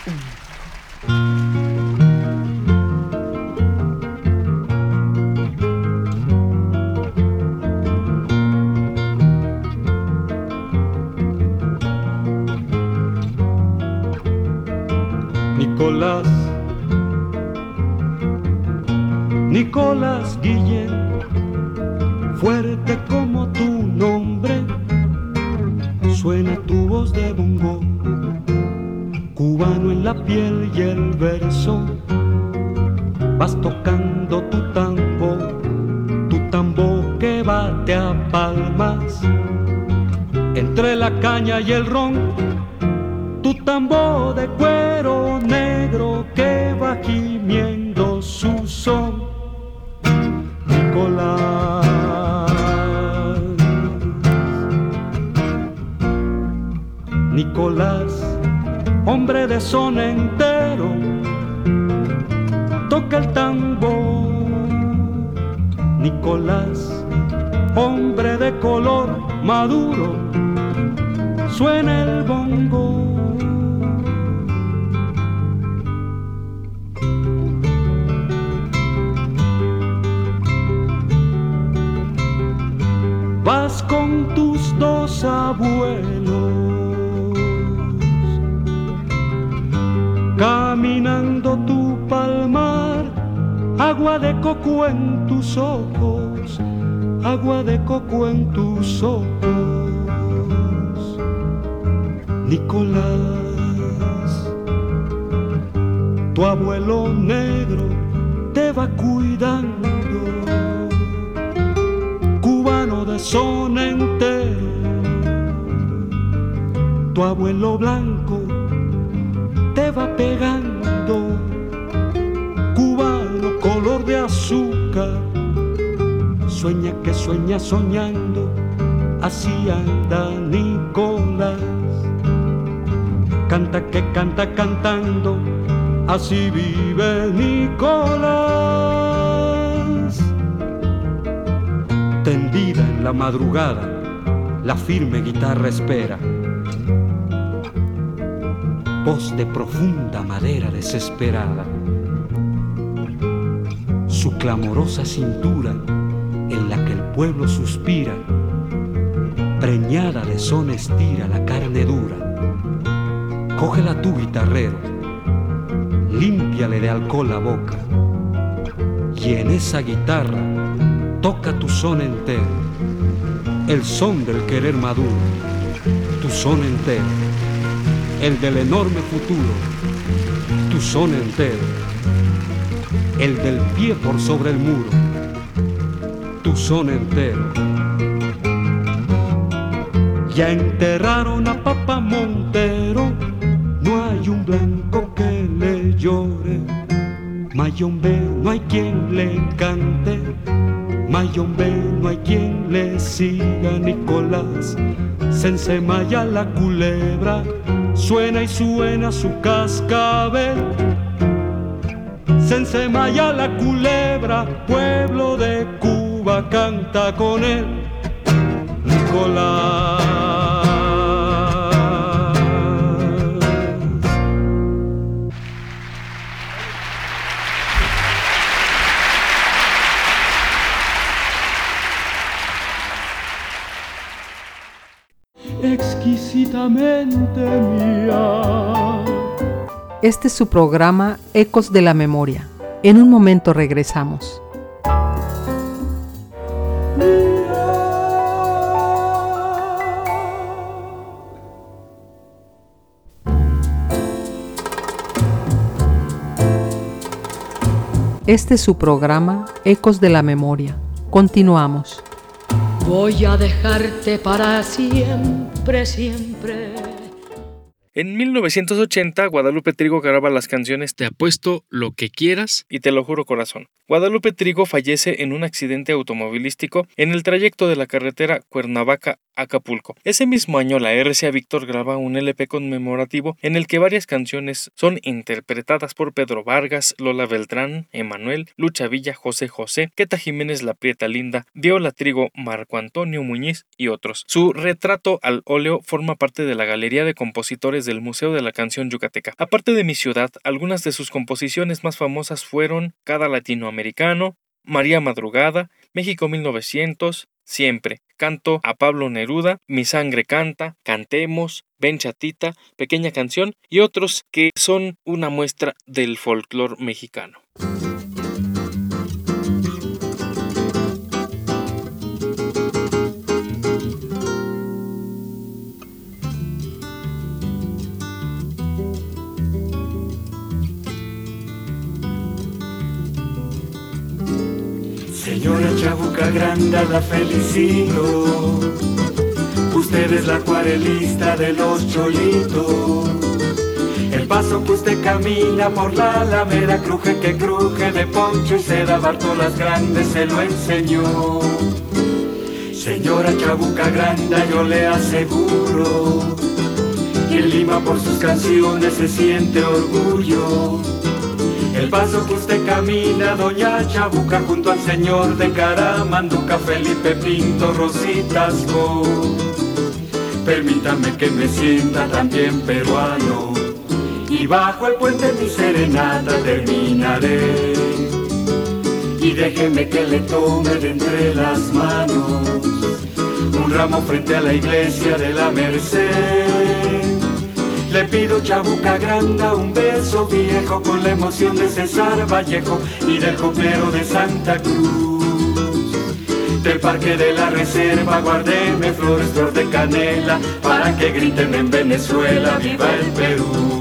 Nicolás Guillén, fuerte como tu nombre, suena tu voz de bongo, cubano en la piel y el verso, vas tocando tu tambo que bate a palmas, entre la caña y el ron, tu tambo de cuero negro que va gimiendo su son. Nicolás, hombre de son entero, toca el tambor. Nicolás, hombre de color maduro, suena el bongo. Vas con tus dos abuelos, caminando tu palmar, agua de coco en tus ojos, agua de coco en tus ojos. Nicolás, tu abuelo negro te va cuidando, de son entero, tu abuelo blanco te va pegando, cubano color de azúcar, sueña que sueña soñando, así anda Nicolás, canta que canta cantando, así vive Nicolás. Tendida en la madrugada, la firme guitarra espera, voz de profunda madera desesperada, su clamorosa cintura en la que el pueblo suspira, preñada de son estira la carne dura. Cógela tú, guitarrero, límpiale de alcohol la boca, y en esa guitarra toca tu son entero, el son del querer maduro, tu son entero, el del enorme futuro, tu son entero, el del pie por sobre el muro, tu son entero. Ya enterraron a Papa Montero, no hay un blanco que le llore, Mayombe no hay quien le cante, Mayombe no hay quien le siga. Nicolás se ensemalla la culebra, suena y suena su cascabel. Se ensemalla la culebra, pueblo de Cuba canta con él. Nicolás. Exquisitamente mía. Este es su programa Ecos de la Memoria. En un momento regresamos. Este es su programa Ecos de la Memoria. Continuamos. Voy a dejarte para siempre, siempre. En 1980, Guadalupe Trigo graba las canciones Te apuesto lo que quieras y Te lo juro corazón. Guadalupe Trigo fallece en un accidente automovilístico en el trayecto de la carretera Cuernavaca-Acapulco. Ese mismo año, la RCA Víctor graba un LP conmemorativo en el que varias canciones son interpretadas por Pedro Vargas, Lola Beltrán, Emanuel, Lucha Villa, José José, Queta Jiménez La Prieta Linda, Viola Trigo, Marco Antonio Muñiz y otros. Su retrato al óleo forma parte de la galería de compositores del Museo de la Canción Yucateca. Aparte de Mi Ciudad, algunas de sus composiciones más famosas fueron Cada Latinoamericano, María Madrugada, México 1900, Siempre, Canto a Pablo Neruda, Mi Sangre Canta, Cantemos, Ven Chatita, Pequeña Canción y otros que son una muestra del folclore mexicano. Señora Chabuca Granda, la felicito. Usted es la acuarelista de los cholitos. El paso que usted camina por la alameda cruje que cruje de poncho y seda, Bartolas Grandes se lo enseñó. Señora Chabuca Granda, yo le aseguro que en Lima por sus canciones se siente orgullo. El paso que usted camina, doña Chabuca, junto al señor de Caramanduca, Felipe Pinto, Rositas Go. Permítame que me sienta también peruano, y bajo el puente mi serenata terminaré. Y déjeme que le tome de entre las manos un ramo frente a la iglesia de la Merced. Le pido, Chabuca Granda, un beso viejo con la emoción de César Vallejo y del coplero de Santa Cruz. Del parque de la reserva guardéme flores, flor de canela, para que griten en Venezuela, ¡viva el Perú!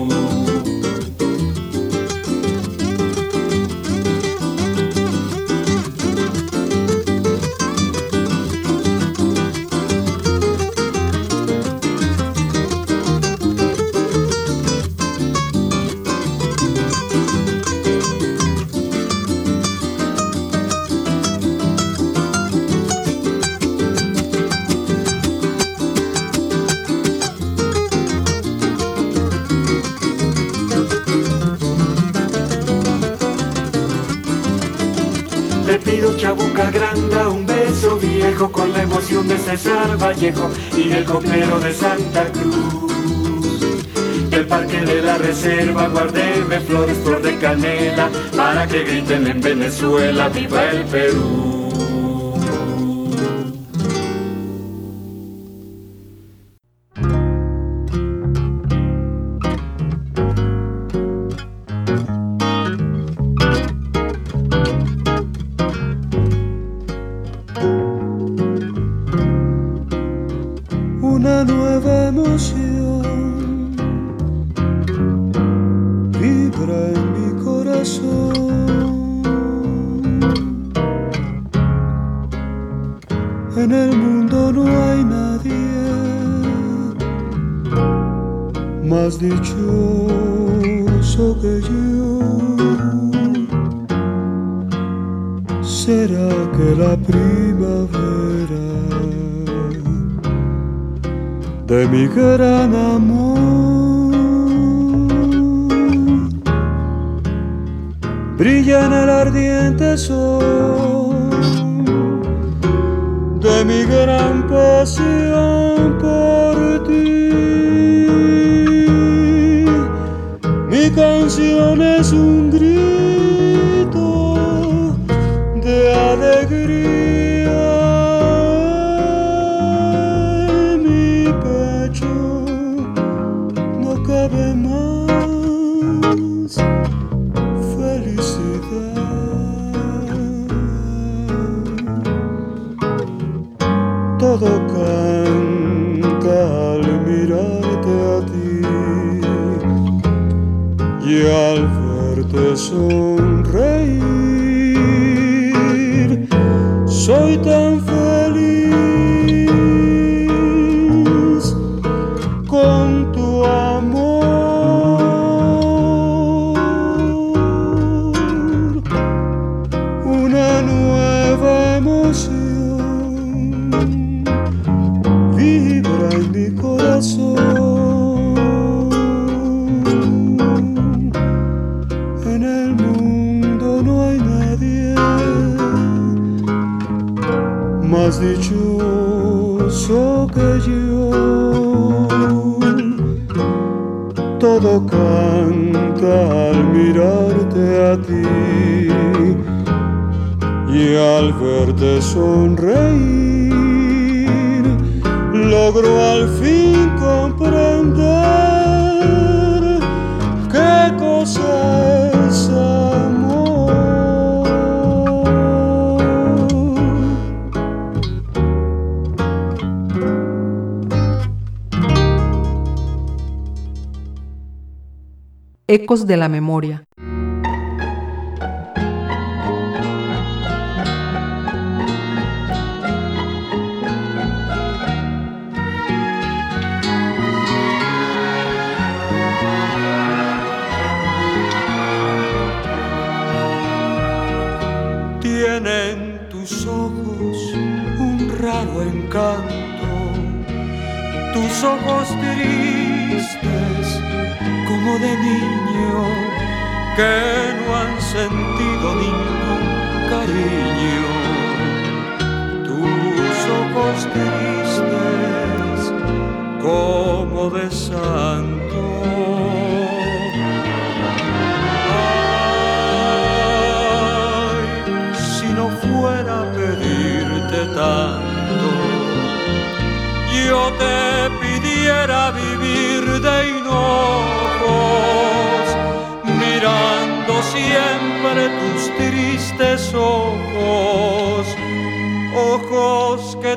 Le pido, Chabuca Granda, un beso viejo con la emoción de César Vallejo y del coplero de Santa Cruz. Del parque de la reserva guardéme flores, flor de canela, para que griten en Venezuela, ¡viva el Perú! Una nueva emoción vibra en mi corazón. En el mundo no hay nadie más dichoso que yo. ¿Será que la primavera de mi gran amor brilla en el ardiente sol de mi gran pasión por ti? Mi canción es un grito de alegría. Cabe más felicidad. Todo canta al mirarte a ti y al verte sonreír. Soy tan feliz con tu amor. Una nueva emoción vibra en mi corazón. En el mundo no hay nadie más dichoso que yo. al mirarte a ti y al verte sonreír, logro al fin comprender qué cosa es amor. Ecos de la memoria. Tienen tus ojos un raro encanto, tus ojos tristes como de niño que no han sentido ningún cariño. Tus ojos tristes como de santo. Ay, si no fuera a pedirte tanto, yo te pidiera vivir de hinojos, mirando siempre tus tristes ojos, ojos que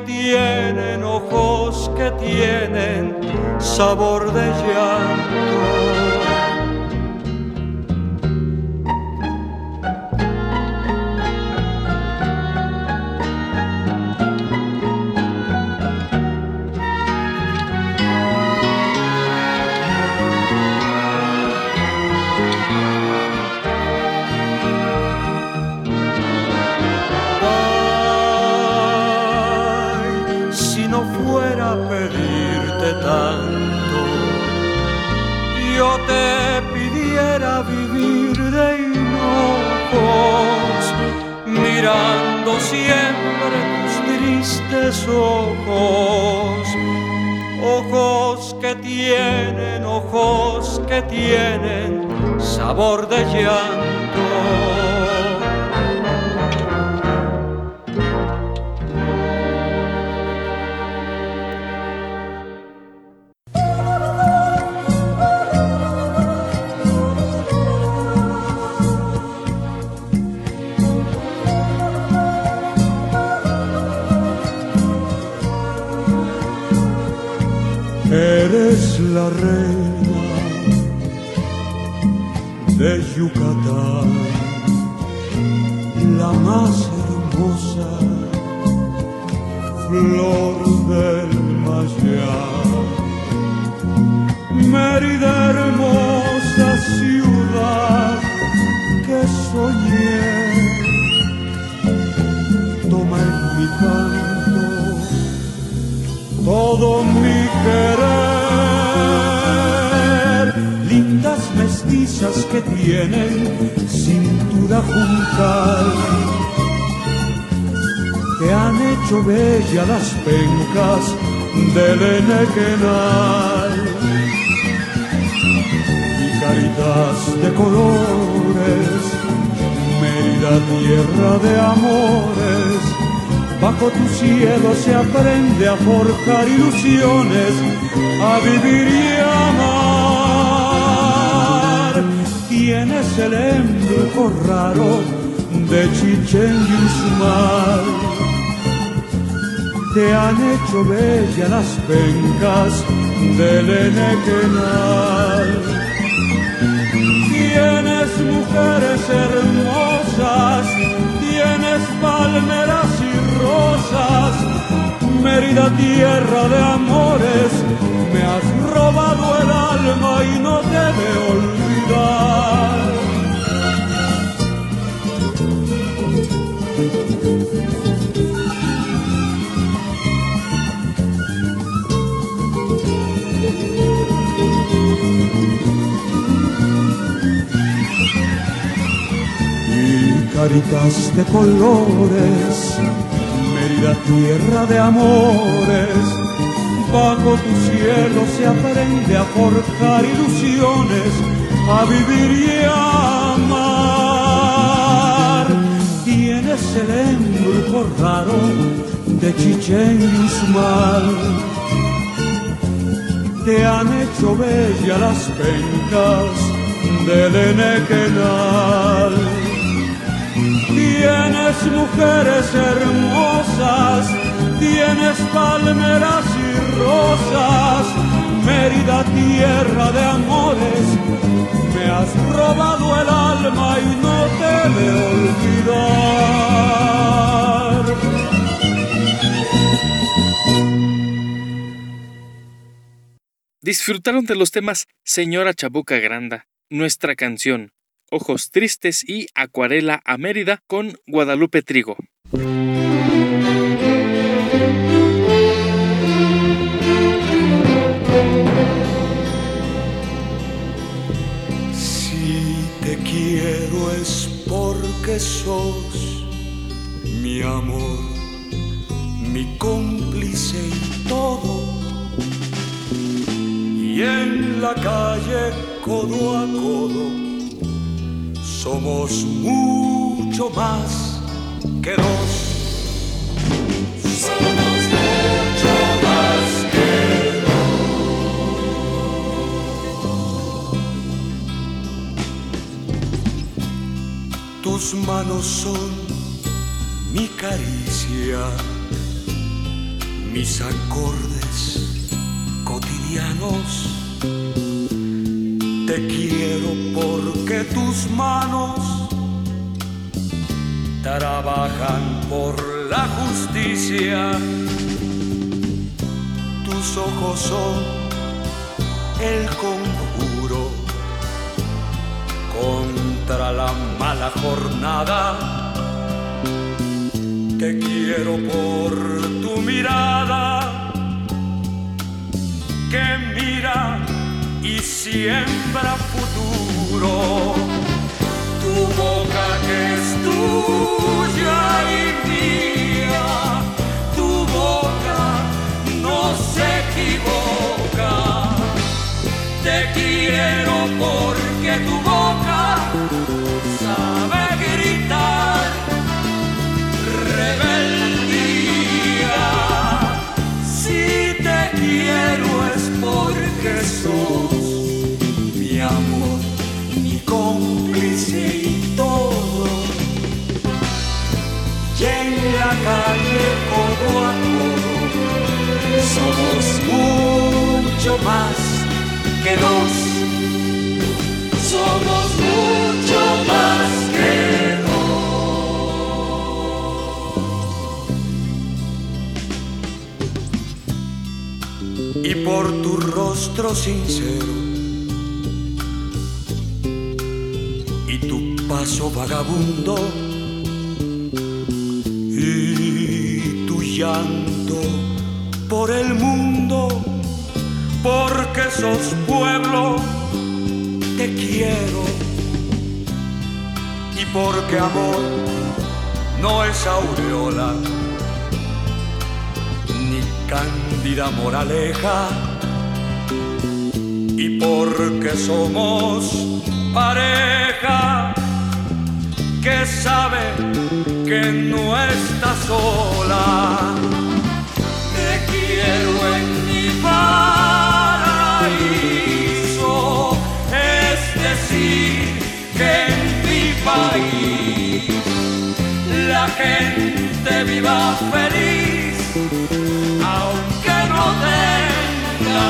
tienen sabor de llanto. Yo te pidiera vivir de hinojos, mirando siempre tus tristes ojos, ojos que tienen sabor de llanto. Eres la reina de Yucatán, la más hermosa flor del Mayab. Mérida, hermosa ciudad que soñé, toma en mi canto todo mi querer. Lindas mestizas que tienen cintura juncal, te han hecho bella las pencas del Enequenal. Y caritas de colores, Mérida, tierra de amores, bajo tu cielo se aprende a forjar ilusiones, a vivir y amar. Tienes el embrujo raro de Chichén Itzmal, te han hecho bella las pencas del Enequenal. Tienes mujeres hermosas, tienes palmeras y rosas, Mérida, tierra de amores, me has robado el alma y no te de olvidar. Caritas de colores, Mérida, tierra de amores, bajo tu cielo se aprende a forjar ilusiones, a vivir y a amar. Tienes el embrujo raro de Chichén Itzmal. Te han hecho bella las pencas del Enequenal. Tienes mujeres hermosas, tienes palmeras y rosas. Mérida, tierra de amores, me has robado el alma y no te de olvidar. Disfrutaron de los temas Señora Chabuca Granda, Nuestra Canción, Ojos Tristes y Acuarela a Mérida con Guadalupe Trigo. Si te quiero es porque sos mi amor, mi cómplice y todo. Y en la calle codo a codo somos mucho más que dos. Somos mucho más que dos. Tus manos son mi caricia, mis acordes cotidianos. Te quiero porque tus manos trabajan por la justicia. Tus ojos son el conjuro contra la mala jornada. Te quiero por tu mirada que mira y siembra futuro. Tu boca que es tuya y mía, tu boca no se equivoca. Te quiero porque tu boca sabe gritar rebeldía. Si te quiero es porque sos mi amor, mi cómplice y todo. Y en la calle codo a codo somos mucho más que dos. Somos mucho más que dos. Y por tu rostro sincero y tu paso vagabundo y tu llanto por el mundo, porque sos pueblo, te quiero. Y porque amor no es aureola ni cándida moraleja. Y porque somos pareja que sabe que no está sola. Te quiero en mi paraíso, es decir, que en mi país la gente viva feliz, aunque no tenga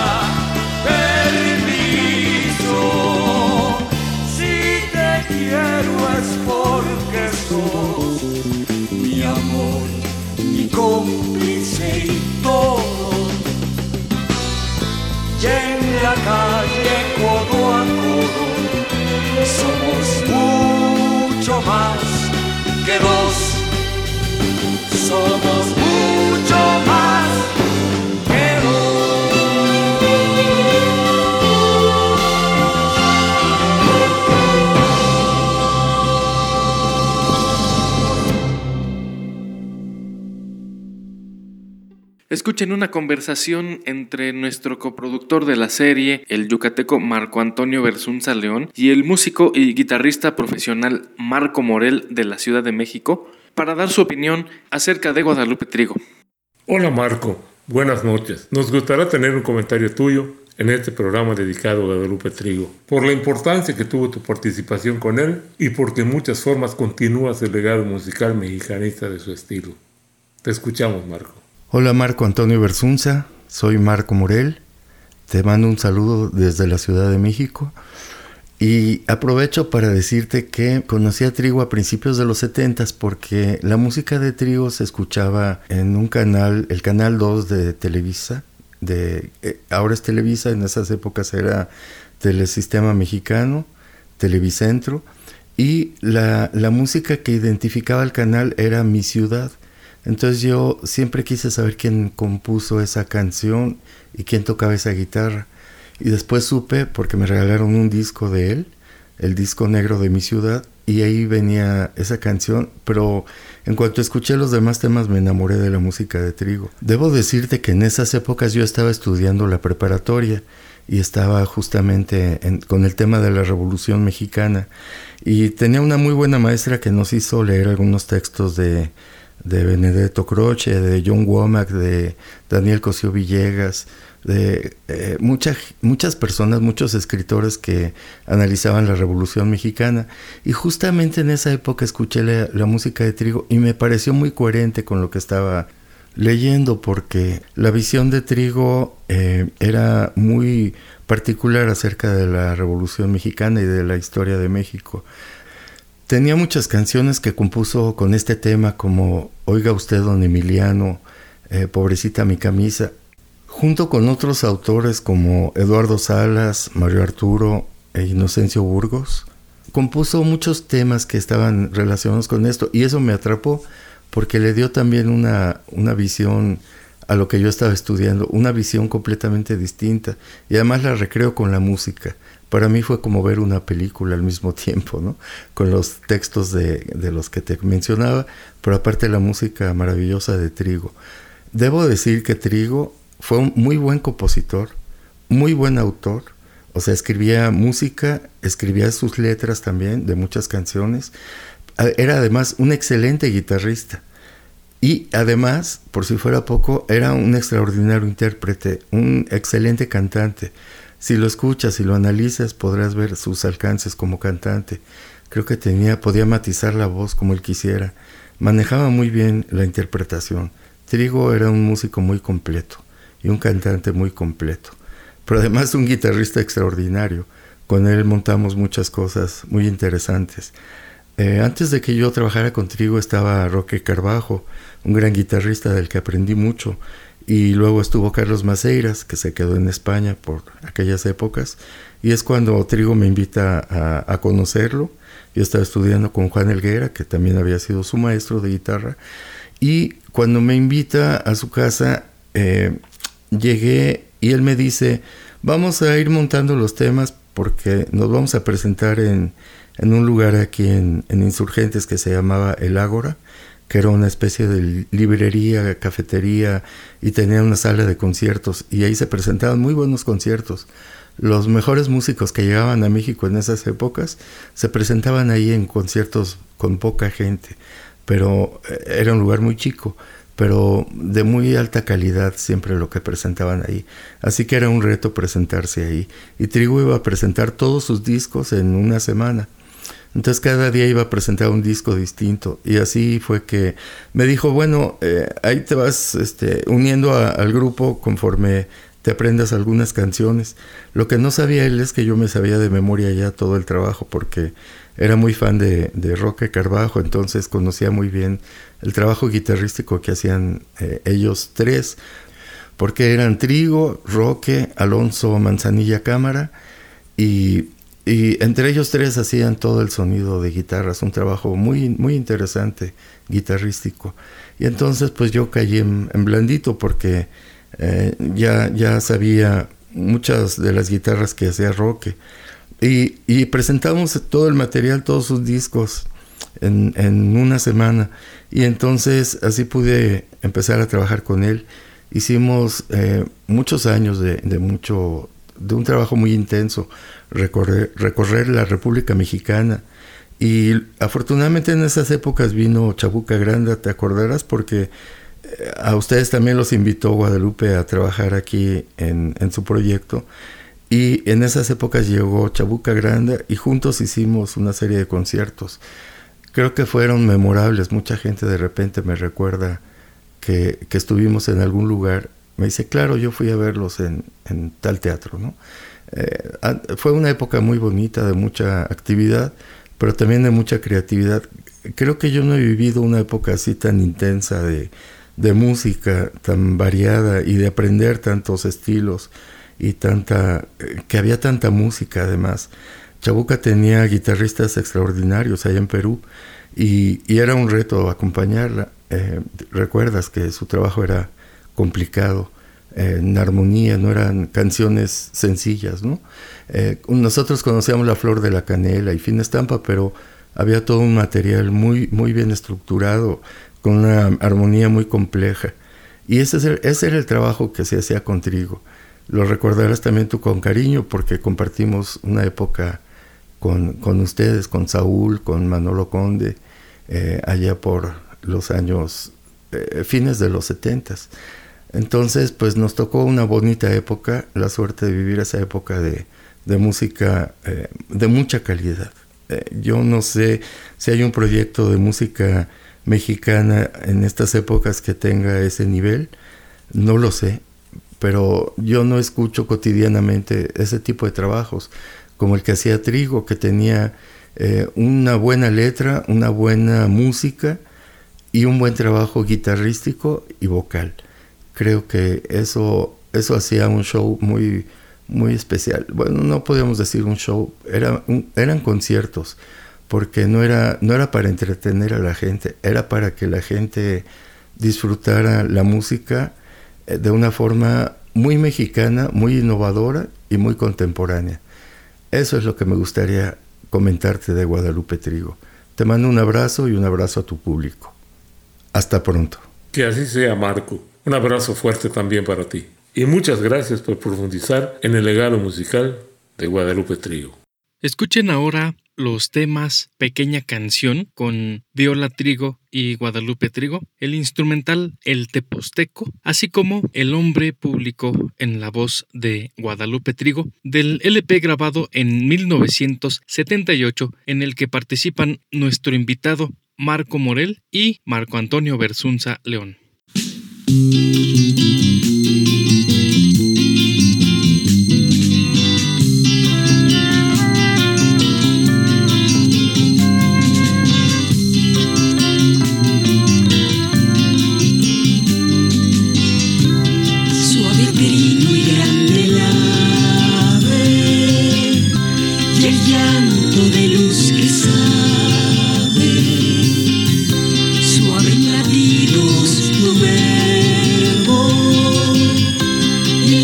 permiso. Si te quiero es porque sos mi amor, mi cómplice y todo. Y en la calle codo a codo somos mucho más que dos. Somos mucho más que Escuchen una conversación entre nuestro coproductor de la serie, el yucateco Marco Antonio Bersunza León, y el músico y guitarrista profesional Marco Morel de la Ciudad de México, para dar su opinión acerca de Guadalupe Trigo. Hola Marco, buenas noches. Nos gustaría tener un comentario tuyo en este programa dedicado a Guadalupe Trigo, por la importancia que tuvo tu participación con él y porque en muchas formas continúas el legado musical mexicanista de su estilo. Te escuchamos, Marco. Hola Marco Antonio Bersunza, soy Marco Morel, te mando un saludo desde la Ciudad de México y aprovecho para decirte que conocí a Trigo a principios de los 70s porque la música de Trigo se escuchaba en un canal, el canal 2 de Televisa, ahora es Televisa, en esas épocas era Telesistema Mexicano, Televicentro, y la música que identificaba el canal era Mi Ciudad. Entonces yo siempre quise saber quién compuso esa canción y quién tocaba esa guitarra. Y después supe, porque me regalaron un disco de él, el disco negro de Mi Ciudad, y ahí venía esa canción, pero en cuanto escuché los demás temas me enamoré de la música de Trigo. Debo decirte que en esas épocas yo estaba estudiando la preparatoria y estaba justamente con el tema de la Revolución Mexicana, y tenía una muy buena maestra que nos hizo leer algunos textos de Benedetto Croce, de John Womack, de Daniel Cosío Villegas, de muchas personas, muchos escritores que analizaban la Revolución Mexicana, y justamente en esa época escuché la música de Trigo y me pareció muy coherente con lo que estaba leyendo, porque la visión de Trigo era muy particular acerca de la Revolución Mexicana y de la historia de México. Tenía muchas canciones que compuso con este tema, como Oiga usted don Emiliano, Pobrecita mi camisa, junto con otros autores como Eduardo Salas, Mario Arturo e Inocencio Burgos. Compuso muchos temas que estaban relacionados con esto, y eso me atrapó porque le dio también una visión a lo que yo estaba estudiando, una visión completamente distinta, y además la recreo con la música. Para mí fue como ver una película al mismo tiempo, ¿no? Con los textos de los que te mencionaba, pero aparte la música maravillosa de Trigo. Debo decir que Trigo fue un muy buen compositor, muy buen autor. O sea, escribía música, escribía sus letras también de muchas canciones. Era además un excelente guitarrista. Y además, por si fuera poco, era un extraordinario intérprete, un excelente cantante. Si lo escuchas, si lo analizas, podrás ver sus alcances como cantante. Creo que podía matizar la voz como él quisiera. Manejaba muy bien la interpretación. Trigo era un músico muy completo y un cantante muy completo. Pero además un guitarrista extraordinario. Con él montamos muchas cosas muy interesantes. Antes de que yo trabajara con Trigo estaba Roque Carbajo, un gran guitarrista del que aprendí mucho. Y luego estuvo Carlos Maceiras, que se quedó en España por aquellas épocas. Y es cuando Trigo me invita a conocerlo. Yo estaba estudiando con Juan Helguera, que también había sido su maestro de guitarra. Y cuando me invita a su casa, llegué y él me dice, vamos a ir montando los temas porque nos vamos a presentar en un lugar aquí en Insurgentes que se llamaba El Ágora, que era una especie de librería, cafetería, y tenía una sala de conciertos, y ahí se presentaban muy buenos conciertos. Los mejores músicos que llegaban a México en esas épocas se presentaban ahí en conciertos con poca gente, pero era un lugar muy chico, pero de muy alta calidad siempre lo que presentaban ahí. Así que era un reto presentarse ahí. Y Trigo iba a presentar todos sus discos en una semana. Entonces cada día iba a presentar un disco distinto, y así fue que me dijo, bueno, ahí te vas uniendo al grupo conforme te aprendas algunas canciones. Lo que no sabía él es que yo me sabía de memoria ya todo el trabajo, porque era muy fan de Roque Carbajo, entonces conocía muy bien el trabajo guitarrístico que hacían ellos tres, porque eran Trigo, Roque, Alonso Manzanilla Cámara, y entre ellos tres hacían todo el sonido de guitarras, un trabajo muy, muy interesante, guitarrístico. Y entonces pues yo caí en blandito porque ya sabía muchas de las guitarras que hacía Roque. Y presentamos todo el material, todos sus discos en una semana. Y entonces así pude empezar a trabajar con él. Hicimos muchos años de un trabajo muy intenso, recorrer la República Mexicana. Y afortunadamente en esas épocas vino Chabuca Granda, te acordarás, porque a ustedes también los invitó Guadalupe a trabajar aquí en su proyecto. Y en esas épocas llegó Chabuca Granda y juntos hicimos una serie de conciertos. Creo que fueron memorables. Mucha gente de repente me recuerda que estuvimos en algún lugar. Me dice, claro, yo fui a verlos en tal teatro, ¿no? Fue una época muy bonita, de mucha actividad, pero también de mucha creatividad. Creo que yo no he vivido una época así tan intensa de música, tan variada, y de aprender tantos estilos, y que había tanta música además. Chabuca tenía guitarristas extraordinarios allá en Perú, y era un reto acompañarla. Recuerdas que su trabajo era complicado, en armonía, no eran canciones sencillas, ¿no? Nosotros conocíamos La Flor de la Canela y Fina Estampa, pero había todo un material muy, muy bien estructurado, con una armonía muy compleja. Y ese era el trabajo que se hacía con Trigo. Lo recordarás también tú con cariño, porque compartimos una época con ustedes, con Saúl, con Manolo Conde, allá por los años fines de los 70s. Entonces, pues nos tocó una bonita época, la suerte de vivir esa época de música de mucha calidad. Yo no sé si hay un proyecto de música mexicana en estas épocas que tenga ese nivel, no lo sé, pero yo no escucho cotidianamente ese tipo de trabajos, como el que hacía Trigo, que tenía una buena letra, una buena música y un buen trabajo guitarrístico y vocal. Creo que eso hacía un show muy, muy especial. Bueno, no podíamos decir un show, eran conciertos, porque no era para entretener a la gente, era para que la gente disfrutara la música de una forma muy mexicana, muy innovadora y muy contemporánea. Eso es lo que me gustaría comentarte de Guadalupe Trigo. Te mando un abrazo y un abrazo a tu público. Hasta pronto. Que así sea, Marco. Un abrazo fuerte también para ti. Y muchas gracias por profundizar en el legado musical de Guadalupe Trigo. Escuchen ahora los temas Pequeña Canción con Viola Trigo y Guadalupe Trigo, el instrumental El Teposteco, así como El Hombre Público en la voz de Guadalupe Trigo, del LP grabado en 1978, en el que participan nuestro invitado Marco Morel y Marco Antonio Versunza León. Y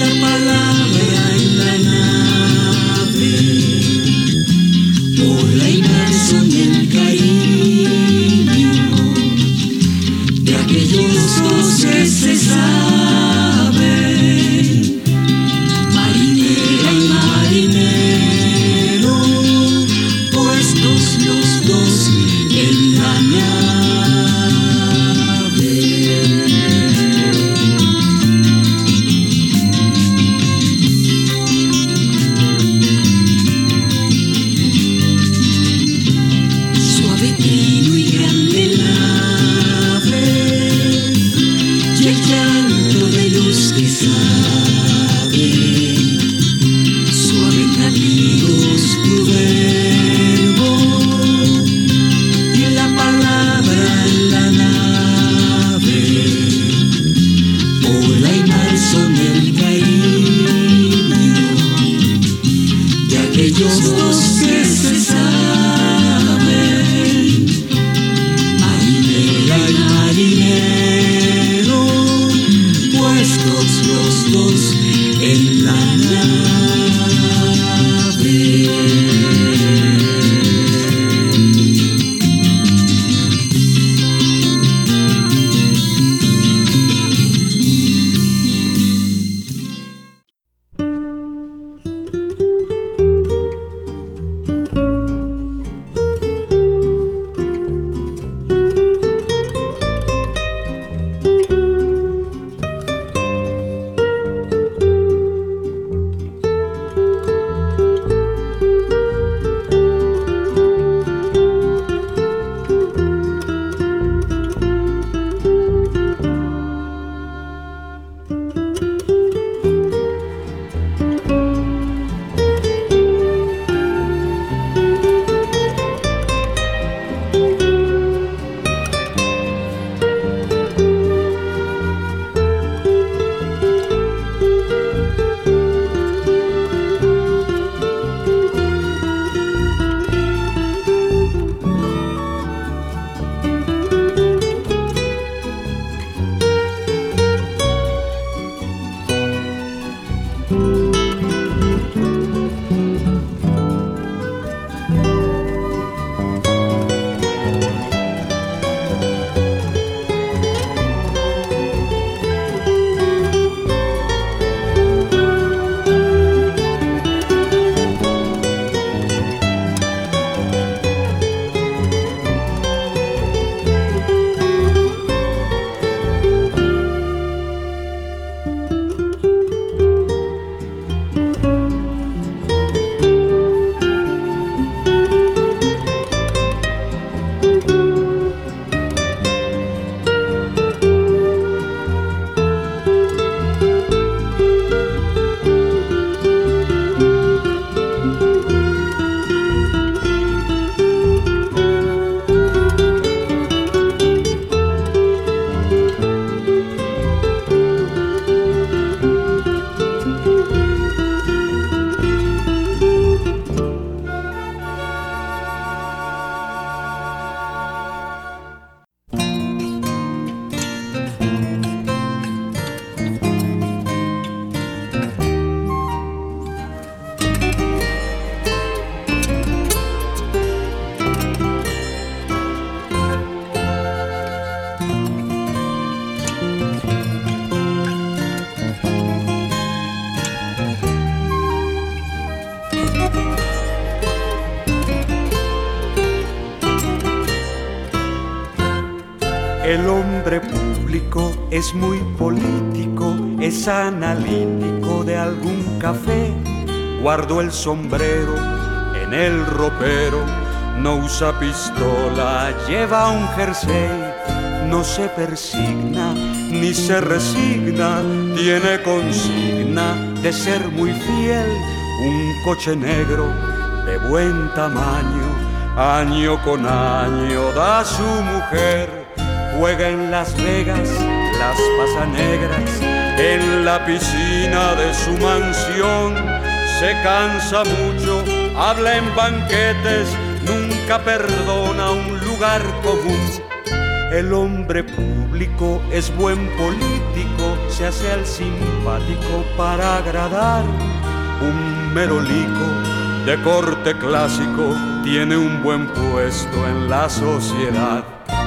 El hombre público es muy político, es analítico de algún café. Guardó el sombrero en el ropero, no usa pistola, lleva un jersey. No se persigna ni se resigna, tiene consigna de ser muy fiel. Un coche negro de buen tamaño, año con año da su mujer. Juega en Las Vegas, las pasa negras, en la piscina de su mansión. Se cansa mucho, habla en banquetes, nunca perdona un lugar común. El hombre público es buen político, se hace al simpático para agradar. Un merolico de corte clásico tiene un buen puesto en la sociedad.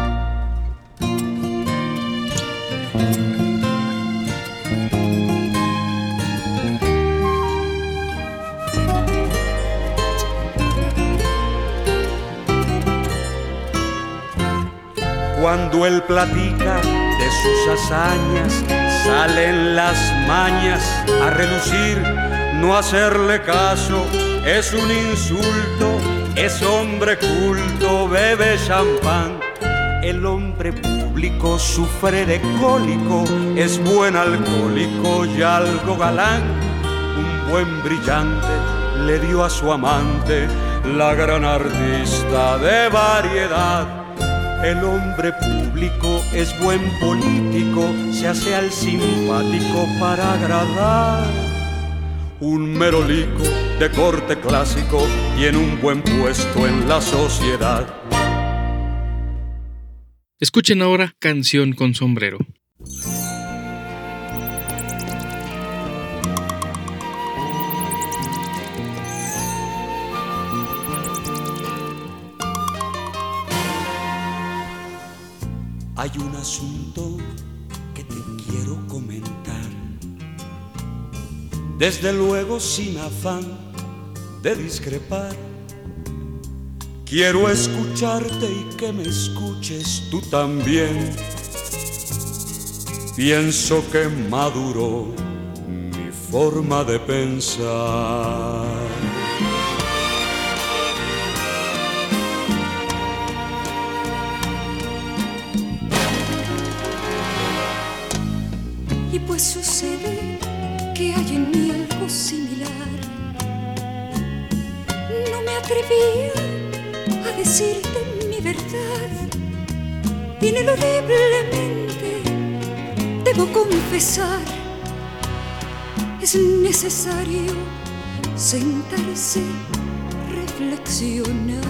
Cuando él platica de sus hazañas, salen las mañas a relucir. No hacerle caso es un insulto, es hombre culto, bebe champán. El hombre público sufre de cólico, es buen alcohólico y algo galán. Un buen brillante le dio a su amante, la gran artista de variedad. El hombre público es buen político, se hace al simpático para agradar. Un merolico de corte clásico tiene un buen puesto en la sociedad. Escuchen ahora Canción con Sombrero. Hay un asunto que te quiero comentar, desde luego sin afán de discrepar. Quiero escucharte y que me escuches tú también. Pienso que maduró mi forma de pensar. Y pues sucede que hay en mí algo similar. No me atrevía a decirte mi verdad. Ineludiblemente debo confesar, es necesario sentarse, reflexionar.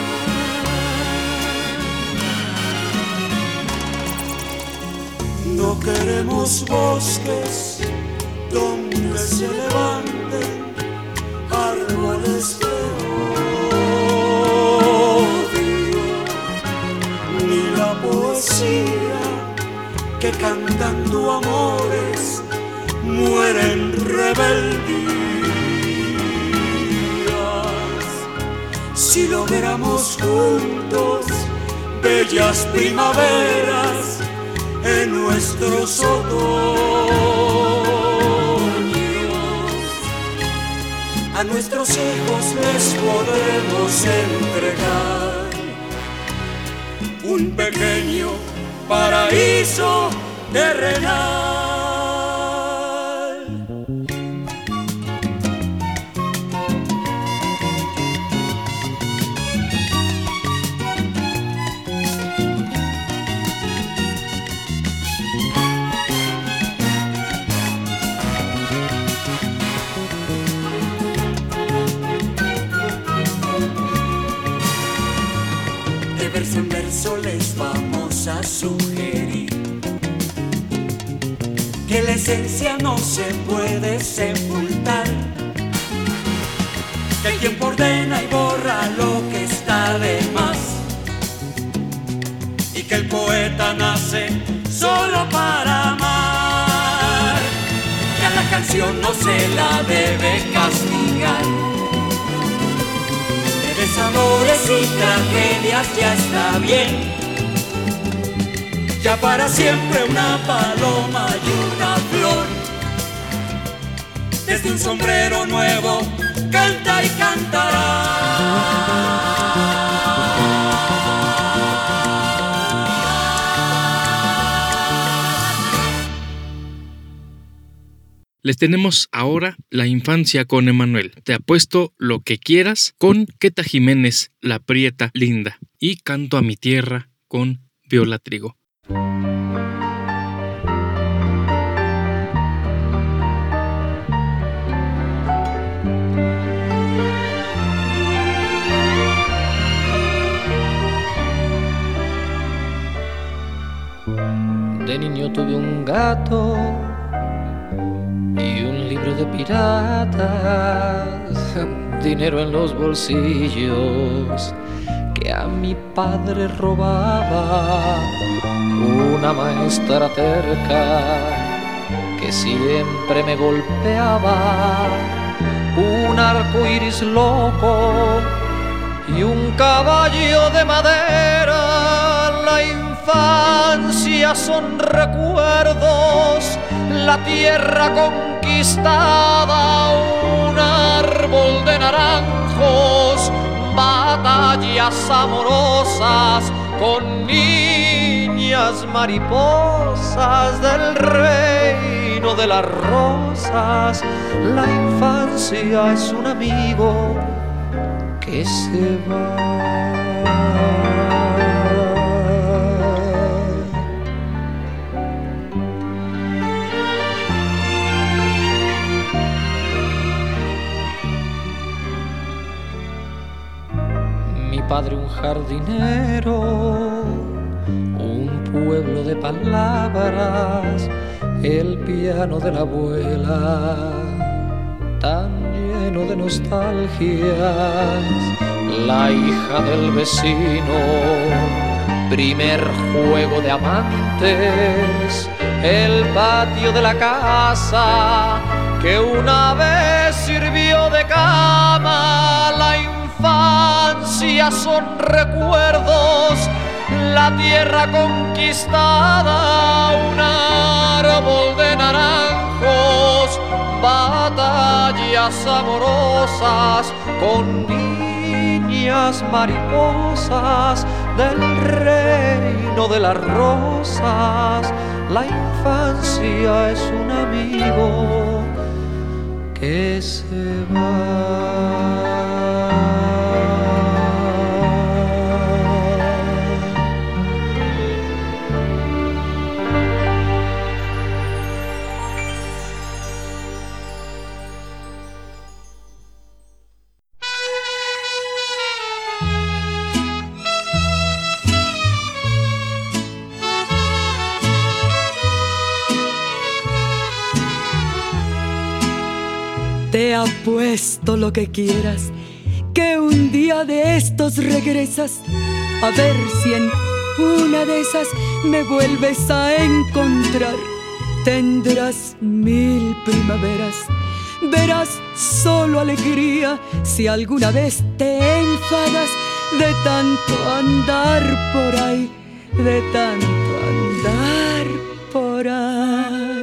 No queremos bosques donde se levanten árboles de odio, ni la poesía que cantando amores muere en rebeldías. Si logramos juntos bellas primaveras en nuestros otoños, a nuestros hijos les podremos entregar un pequeño paraíso terrenal. De verso en verso les vamos a sugerir que la esencia no se puede sepultar, que el tiempo ordena y borra lo que está de más, y que el poeta nace solo para amar, que a la canción no se la debe castigar. De desamores y tragedias ya está bien, ya para siempre una paloma y una flor. Desde un sombrero nuevo canta y cantará. Les tenemos ahora La infancia con Emanuel. Te apuesto lo que quieras con Queta Jiménez, La Prieta Linda. Y Canto a mi tierra con Viola Trigo. De niño tuve un gato y un libro de piratas, dinero en los bolsillos que a mi padre robaba, una maestra terca que siempre me golpeaba, un arco iris loco y un caballo de madera. La infancia son recuerdos, la tierra conquistada, un árbol de naranjos, batallas amorosas con niñas mariposas del reino de las rosas. La infancia es un amigo que se va. Padre un jardinero, un pueblo de palabras, el piano de la abuela, tan lleno de nostalgias, la hija del vecino, primer juego de amantes, el patio de la casa que una vez sirvió de cama. La infancia son recuerdos, la tierra conquistada, un árbol de naranjos, batallas amorosas con niñas mariposas del reino de las rosas. La infancia es un amigo que se va. Te apuesto lo que quieras, que un día de estos regresas, a ver si en una de esas me vuelves a encontrar. Tendrás 1000 primaveras, verás solo alegría, si alguna vez te enfadas de tanto andar por ahí, de tanto andar por ahí.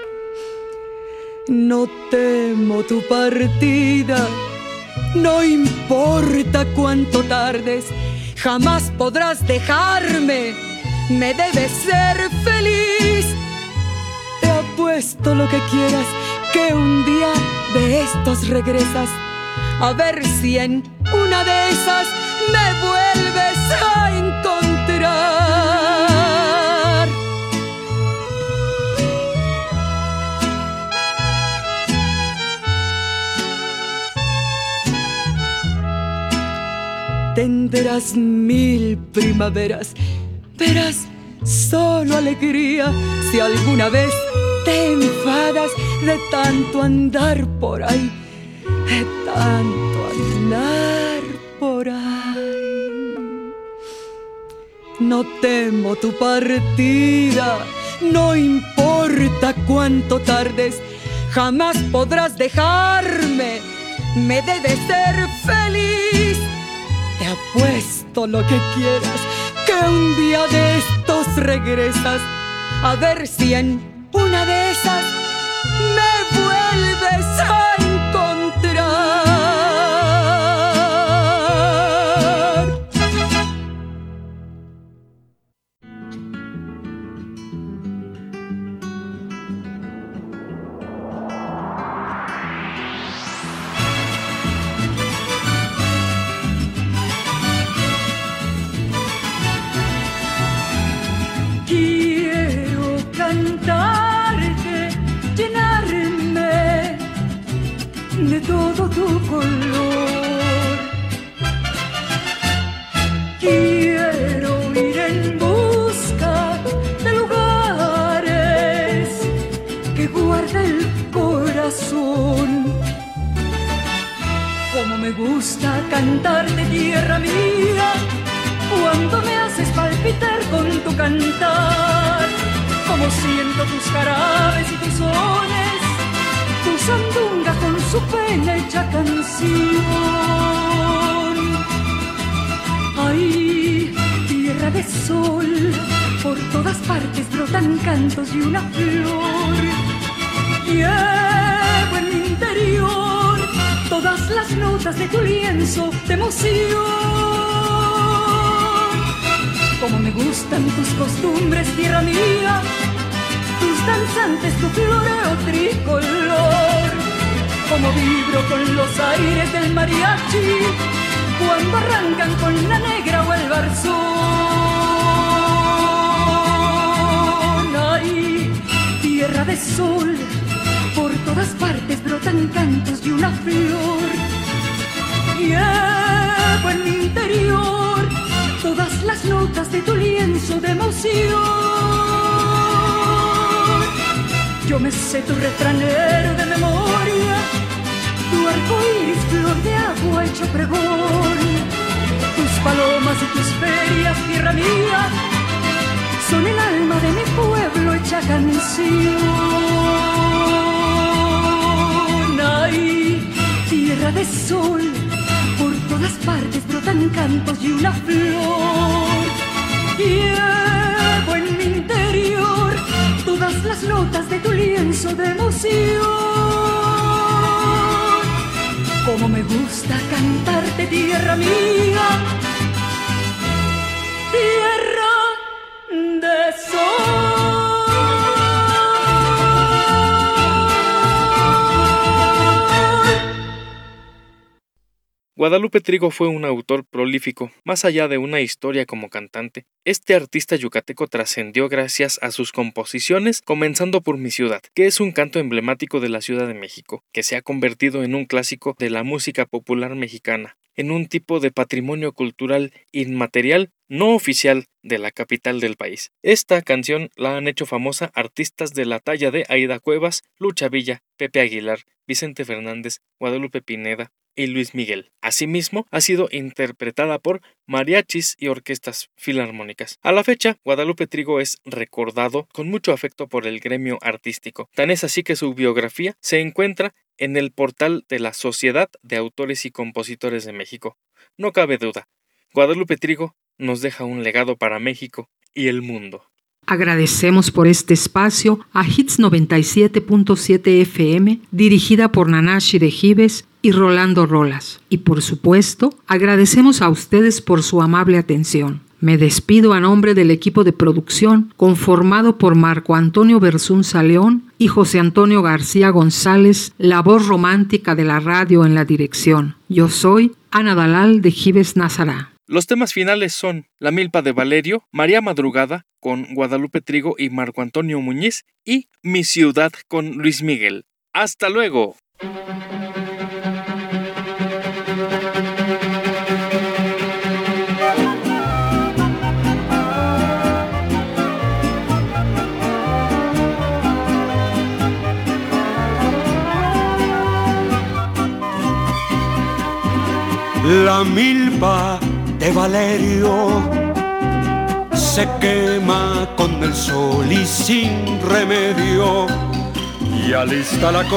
No temo tu partida, no importa cuánto tardes, jamás podrás dejarme, me debes ser feliz. Te apuesto lo que quieras, que un día de estos regresas, a ver si en una de esas me vuelves a encontrar. Tendrás 1000 primaveras, verás solo alegría, si alguna vez te enfadas de tanto andar por ahí, de tanto andar por ahí. No temo tu partida, no importa cuánto tardes, jamás podrás dejarme, me debes ser feliz. Te apuesto lo que quieras, que que un día de estos regresas, a ver si en una de esas me vuelves a encontrar. Quiero cantarte, llenarme de todo tu color. Quiero ir en busca de lugares que guarda el corazón. Como me gusta cantarte, tierra mía, cuando me haces palpitar con tu cantar. Como siento tus jarabes y tus sones, tu sandunga con su pena hecha canción. Ay, tierra de sol, por todas partes brotan cantos y una flor. Llevo en mi interior todas las notas de tu lienzo de emoción. Como me gustan tus costumbres, tierra mía, tus danzantes, tu floreo tricolor. Como vibro con los aires del mariachi, cuando arrancan con la negra o el barzón. Ay, tierra de sol, por todas partes brotan cantos y una flor. Llevo en mi interior todas las notas de tu lienzo de emoción. Yo me sé tu refranero de memoria, tu arco iris, flor de agua hecho pregón. Tus palomas y tus ferias, tierra mía, son el alma de mi pueblo hecha canción. Ay, tierra de sol, por todas partes brotan cantos y una flor. Llevo en mi interior todas las notas de tu lienzo de emoción. Como me gusta cantarte, tierra mía, tierra de sol. Guadalupe Trigo fue un autor prolífico. Más allá de una historia como cantante, este artista yucateco trascendió gracias a sus composiciones, comenzando por Mi Ciudad, que es un canto emblemático de la Ciudad de México, que se ha convertido en un clásico de la música popular mexicana, en un tipo de patrimonio cultural inmaterial no oficial de la capital del país. Esta canción la han hecho famosa artistas de la talla de Aida Cuevas, Lucha Villa, Pepe Aguilar, Vicente Fernández, Guadalupe Pineda y Luis Miguel. Asimismo, ha sido interpretada por mariachis y orquestas filarmónicas. A la fecha, Guadalupe Trigo es recordado con mucho afecto por el gremio artístico. Tan es así que su biografía se encuentra en el portal de la Sociedad de Autores y Compositores de México. No cabe duda, Guadalupe Trigo nos deja un legado para México y el mundo. Agradecemos por este espacio a Hits 97.7 FM, dirigida por Nanashi de Gives y Rolando Rolas. Y por supuesto, agradecemos a ustedes por su amable atención. Me despido a nombre del equipo de producción conformado por Marco Antonio Bersunza León y José Antonio García González, la voz romántica de la radio en la dirección. Yo soy Ana Dalal de Gives Nazará. Los temas finales son La Milpa de Valerio, María Madrugada con Guadalupe Trigo y Marco Antonio Muñiz y Mi Ciudad con Luis Miguel. ¡Hasta luego! La milpa de Valerio se quema con el sol y sin remedio, y alista la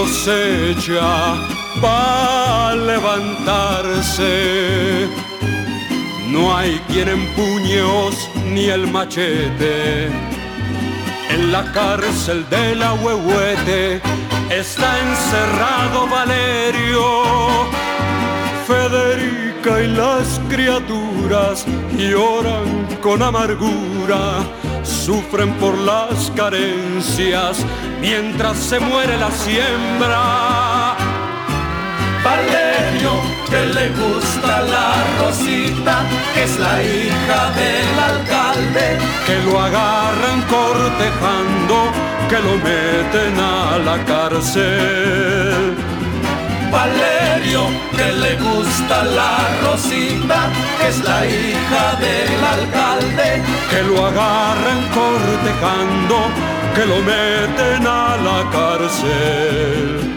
cosecha para levantarse. No hay quien empuñe hoz ni el machete. En la cárcel de la Huehuete está encerrado Valerio. Federica y las criaturas lloran con amargura, sufren por las carencias mientras se muere la siembra. Valerio, que le gusta la Rosita, que es la hija del alcalde, que lo agarran cortejando, que lo meten a la cárcel. Valerio, que le gusta la Rosita, que es la hija del alcalde, que lo agarran cortejando, que lo meten a la cárcel.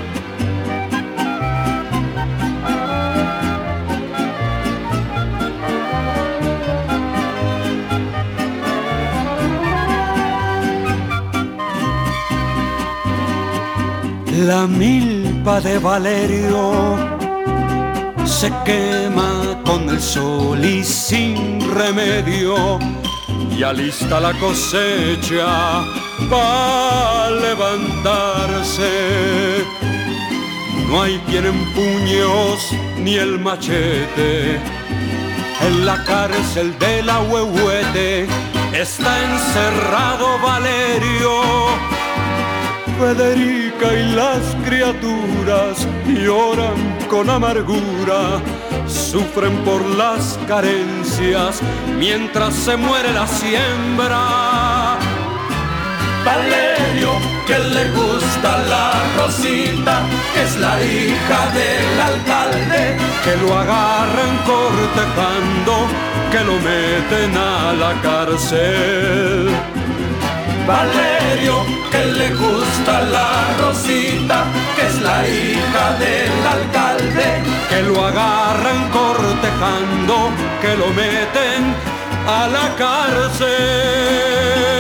La milpa de Valerio se quema con el sol y sin remedio, y alista la cosecha para levantarse. No hay quien empuñe hoz ni el machete. En la cárcel de la Huehuete está encerrado Valerio. Federica y las criaturas lloran con amargura, sufren por las carencias mientras se muere la siembra. Valerio, que le gusta la Rosita, que es la hija del alcalde, que lo agarran cortejando, que lo meten a la cárcel. Valerio, que le gusta la Rosita, que es la hija del alcalde, que lo agarran cortejando, que lo meten a la cárcel.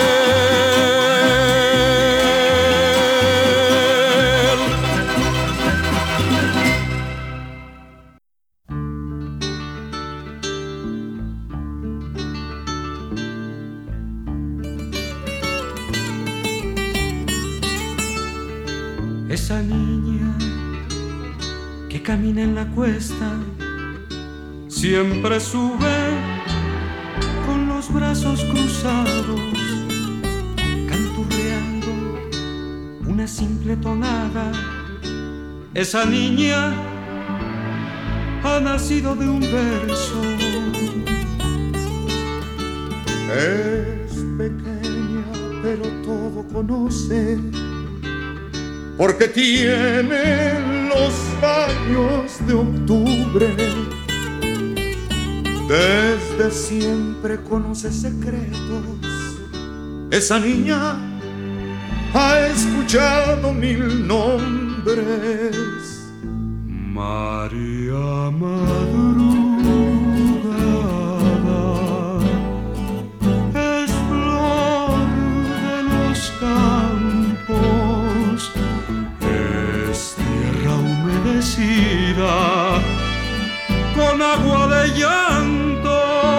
Esa niña que camina en la cuesta siempre sube con los brazos cruzados, canturreando una simple tonada. Esa niña ha nacido de un verso. Es pequeña pero todo conoce, porque tiene los años de octubre. Desde siempre conoce secretos. Esa niña ha escuchado 1000 nombres. María madrugada es flor de los campos, con agua de llanto.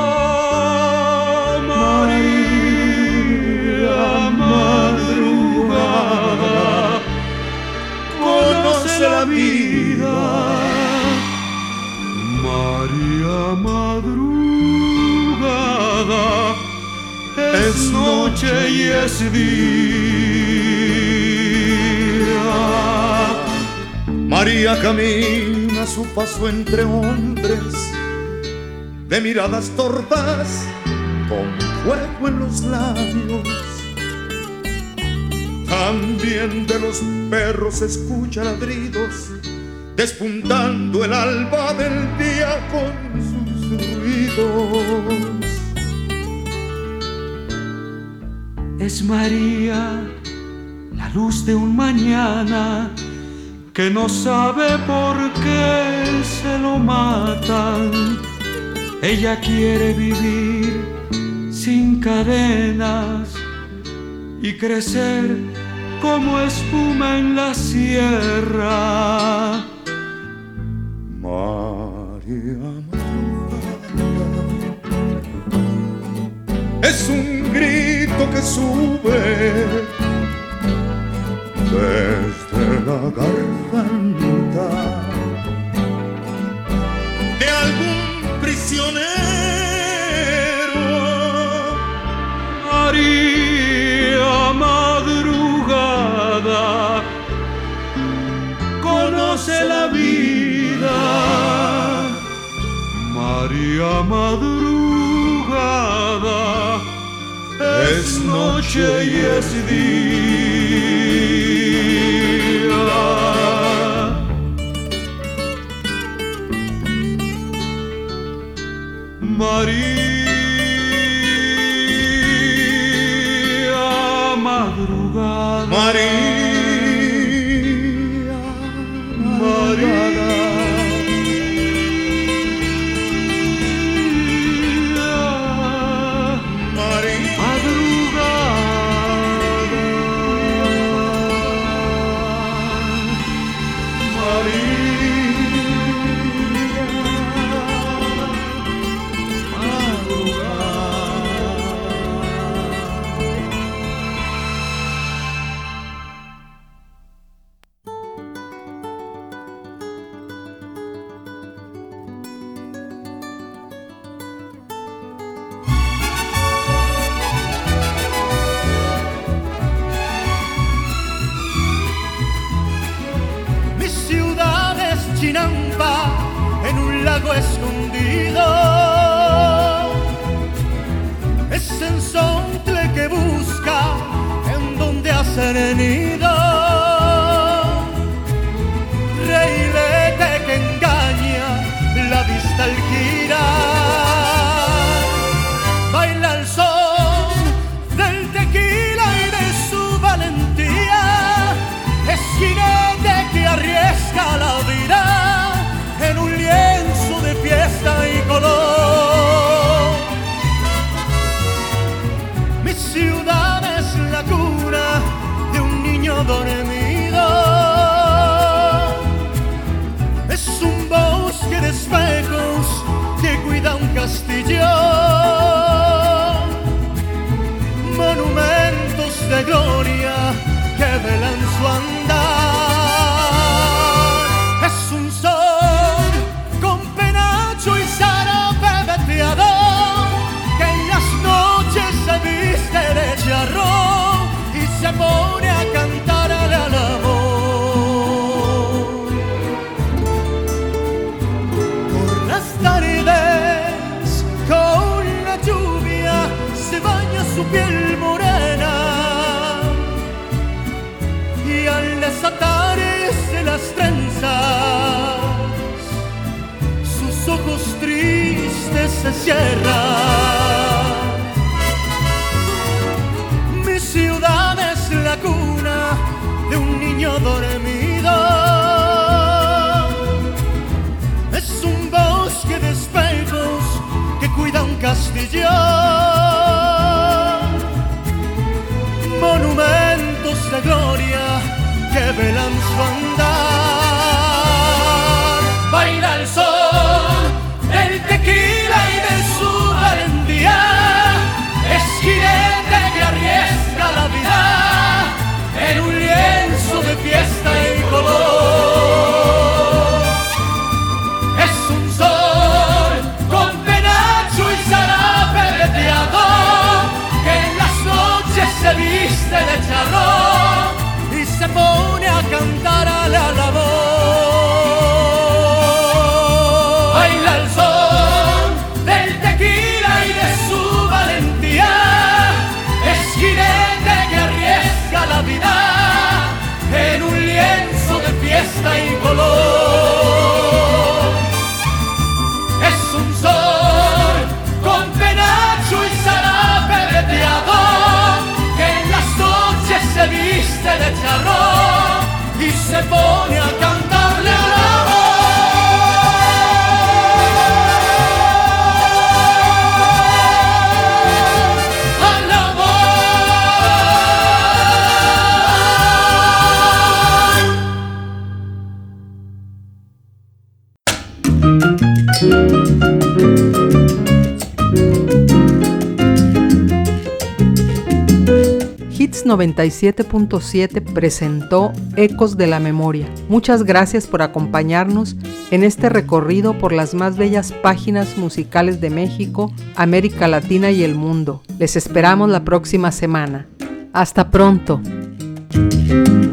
María madrugada conoce la vida. María madrugada es noche y es día. María camina a su paso entre hombres, de miradas torpes, con fuego en los labios. También de los perros escucha ladridos, despuntando el alba del día con sus ruidos. Es María, la luz de un mañana, que no sabe por qué se lo matan. Ella quiere vivir sin cadenas y crecer como espuma en la sierra. María madrugada Es un grito que sube desde la garganta de algún prisionero. María madrugada conoce la vida. María madrugada es noche y es día. María madrugada. María madrugada. Chinampa en un lago escondido, es Cenzontle que busca en donde hacer nido, reilete que engaña la vista al girar, baila el son del tequila y de su valentía, es jinete que arriesga la vida en un lienzo de fiesta y color. Mi ciudad es la cuna de un niño dormido, es un bosque de espejos que cuida un castillo, monumentos de gloria que velan su andar. Es un sol con penacho y zarape veteado que en las noches se viste de charro y se pone a cantarle al amor. Por las tardes con la lluvia se baña su piel morena y al desatarse las trenzas sus ojos tristes se cierran. Mi ciudad es la cuna de un niño dormido, es un bosque de espejos que cuida un castillo, monumentos de gloria que velan su andar. Baila el sol del tequila y de su valentía, es jinete que arriesga la vida en un lienzo de fiesta y color. Es un sol con penacho y zarape veteado que en las noches se viste de charro y se pone a cantar al amor. Baila el son del tequila y de su valentía, es jinete que arriesga la vida en un lienzo de fiesta y color. Es un sol con penacho y zarape veteado que en las noches se viste de charro y se pone a cantarle al amor. Al 97.7 presentó Ecos de la Memoria. Muchas gracias por acompañarnos en este recorrido por las más bellas páginas musicales de México, América Latina y el mundo. Les esperamos la próxima semana. Hasta pronto.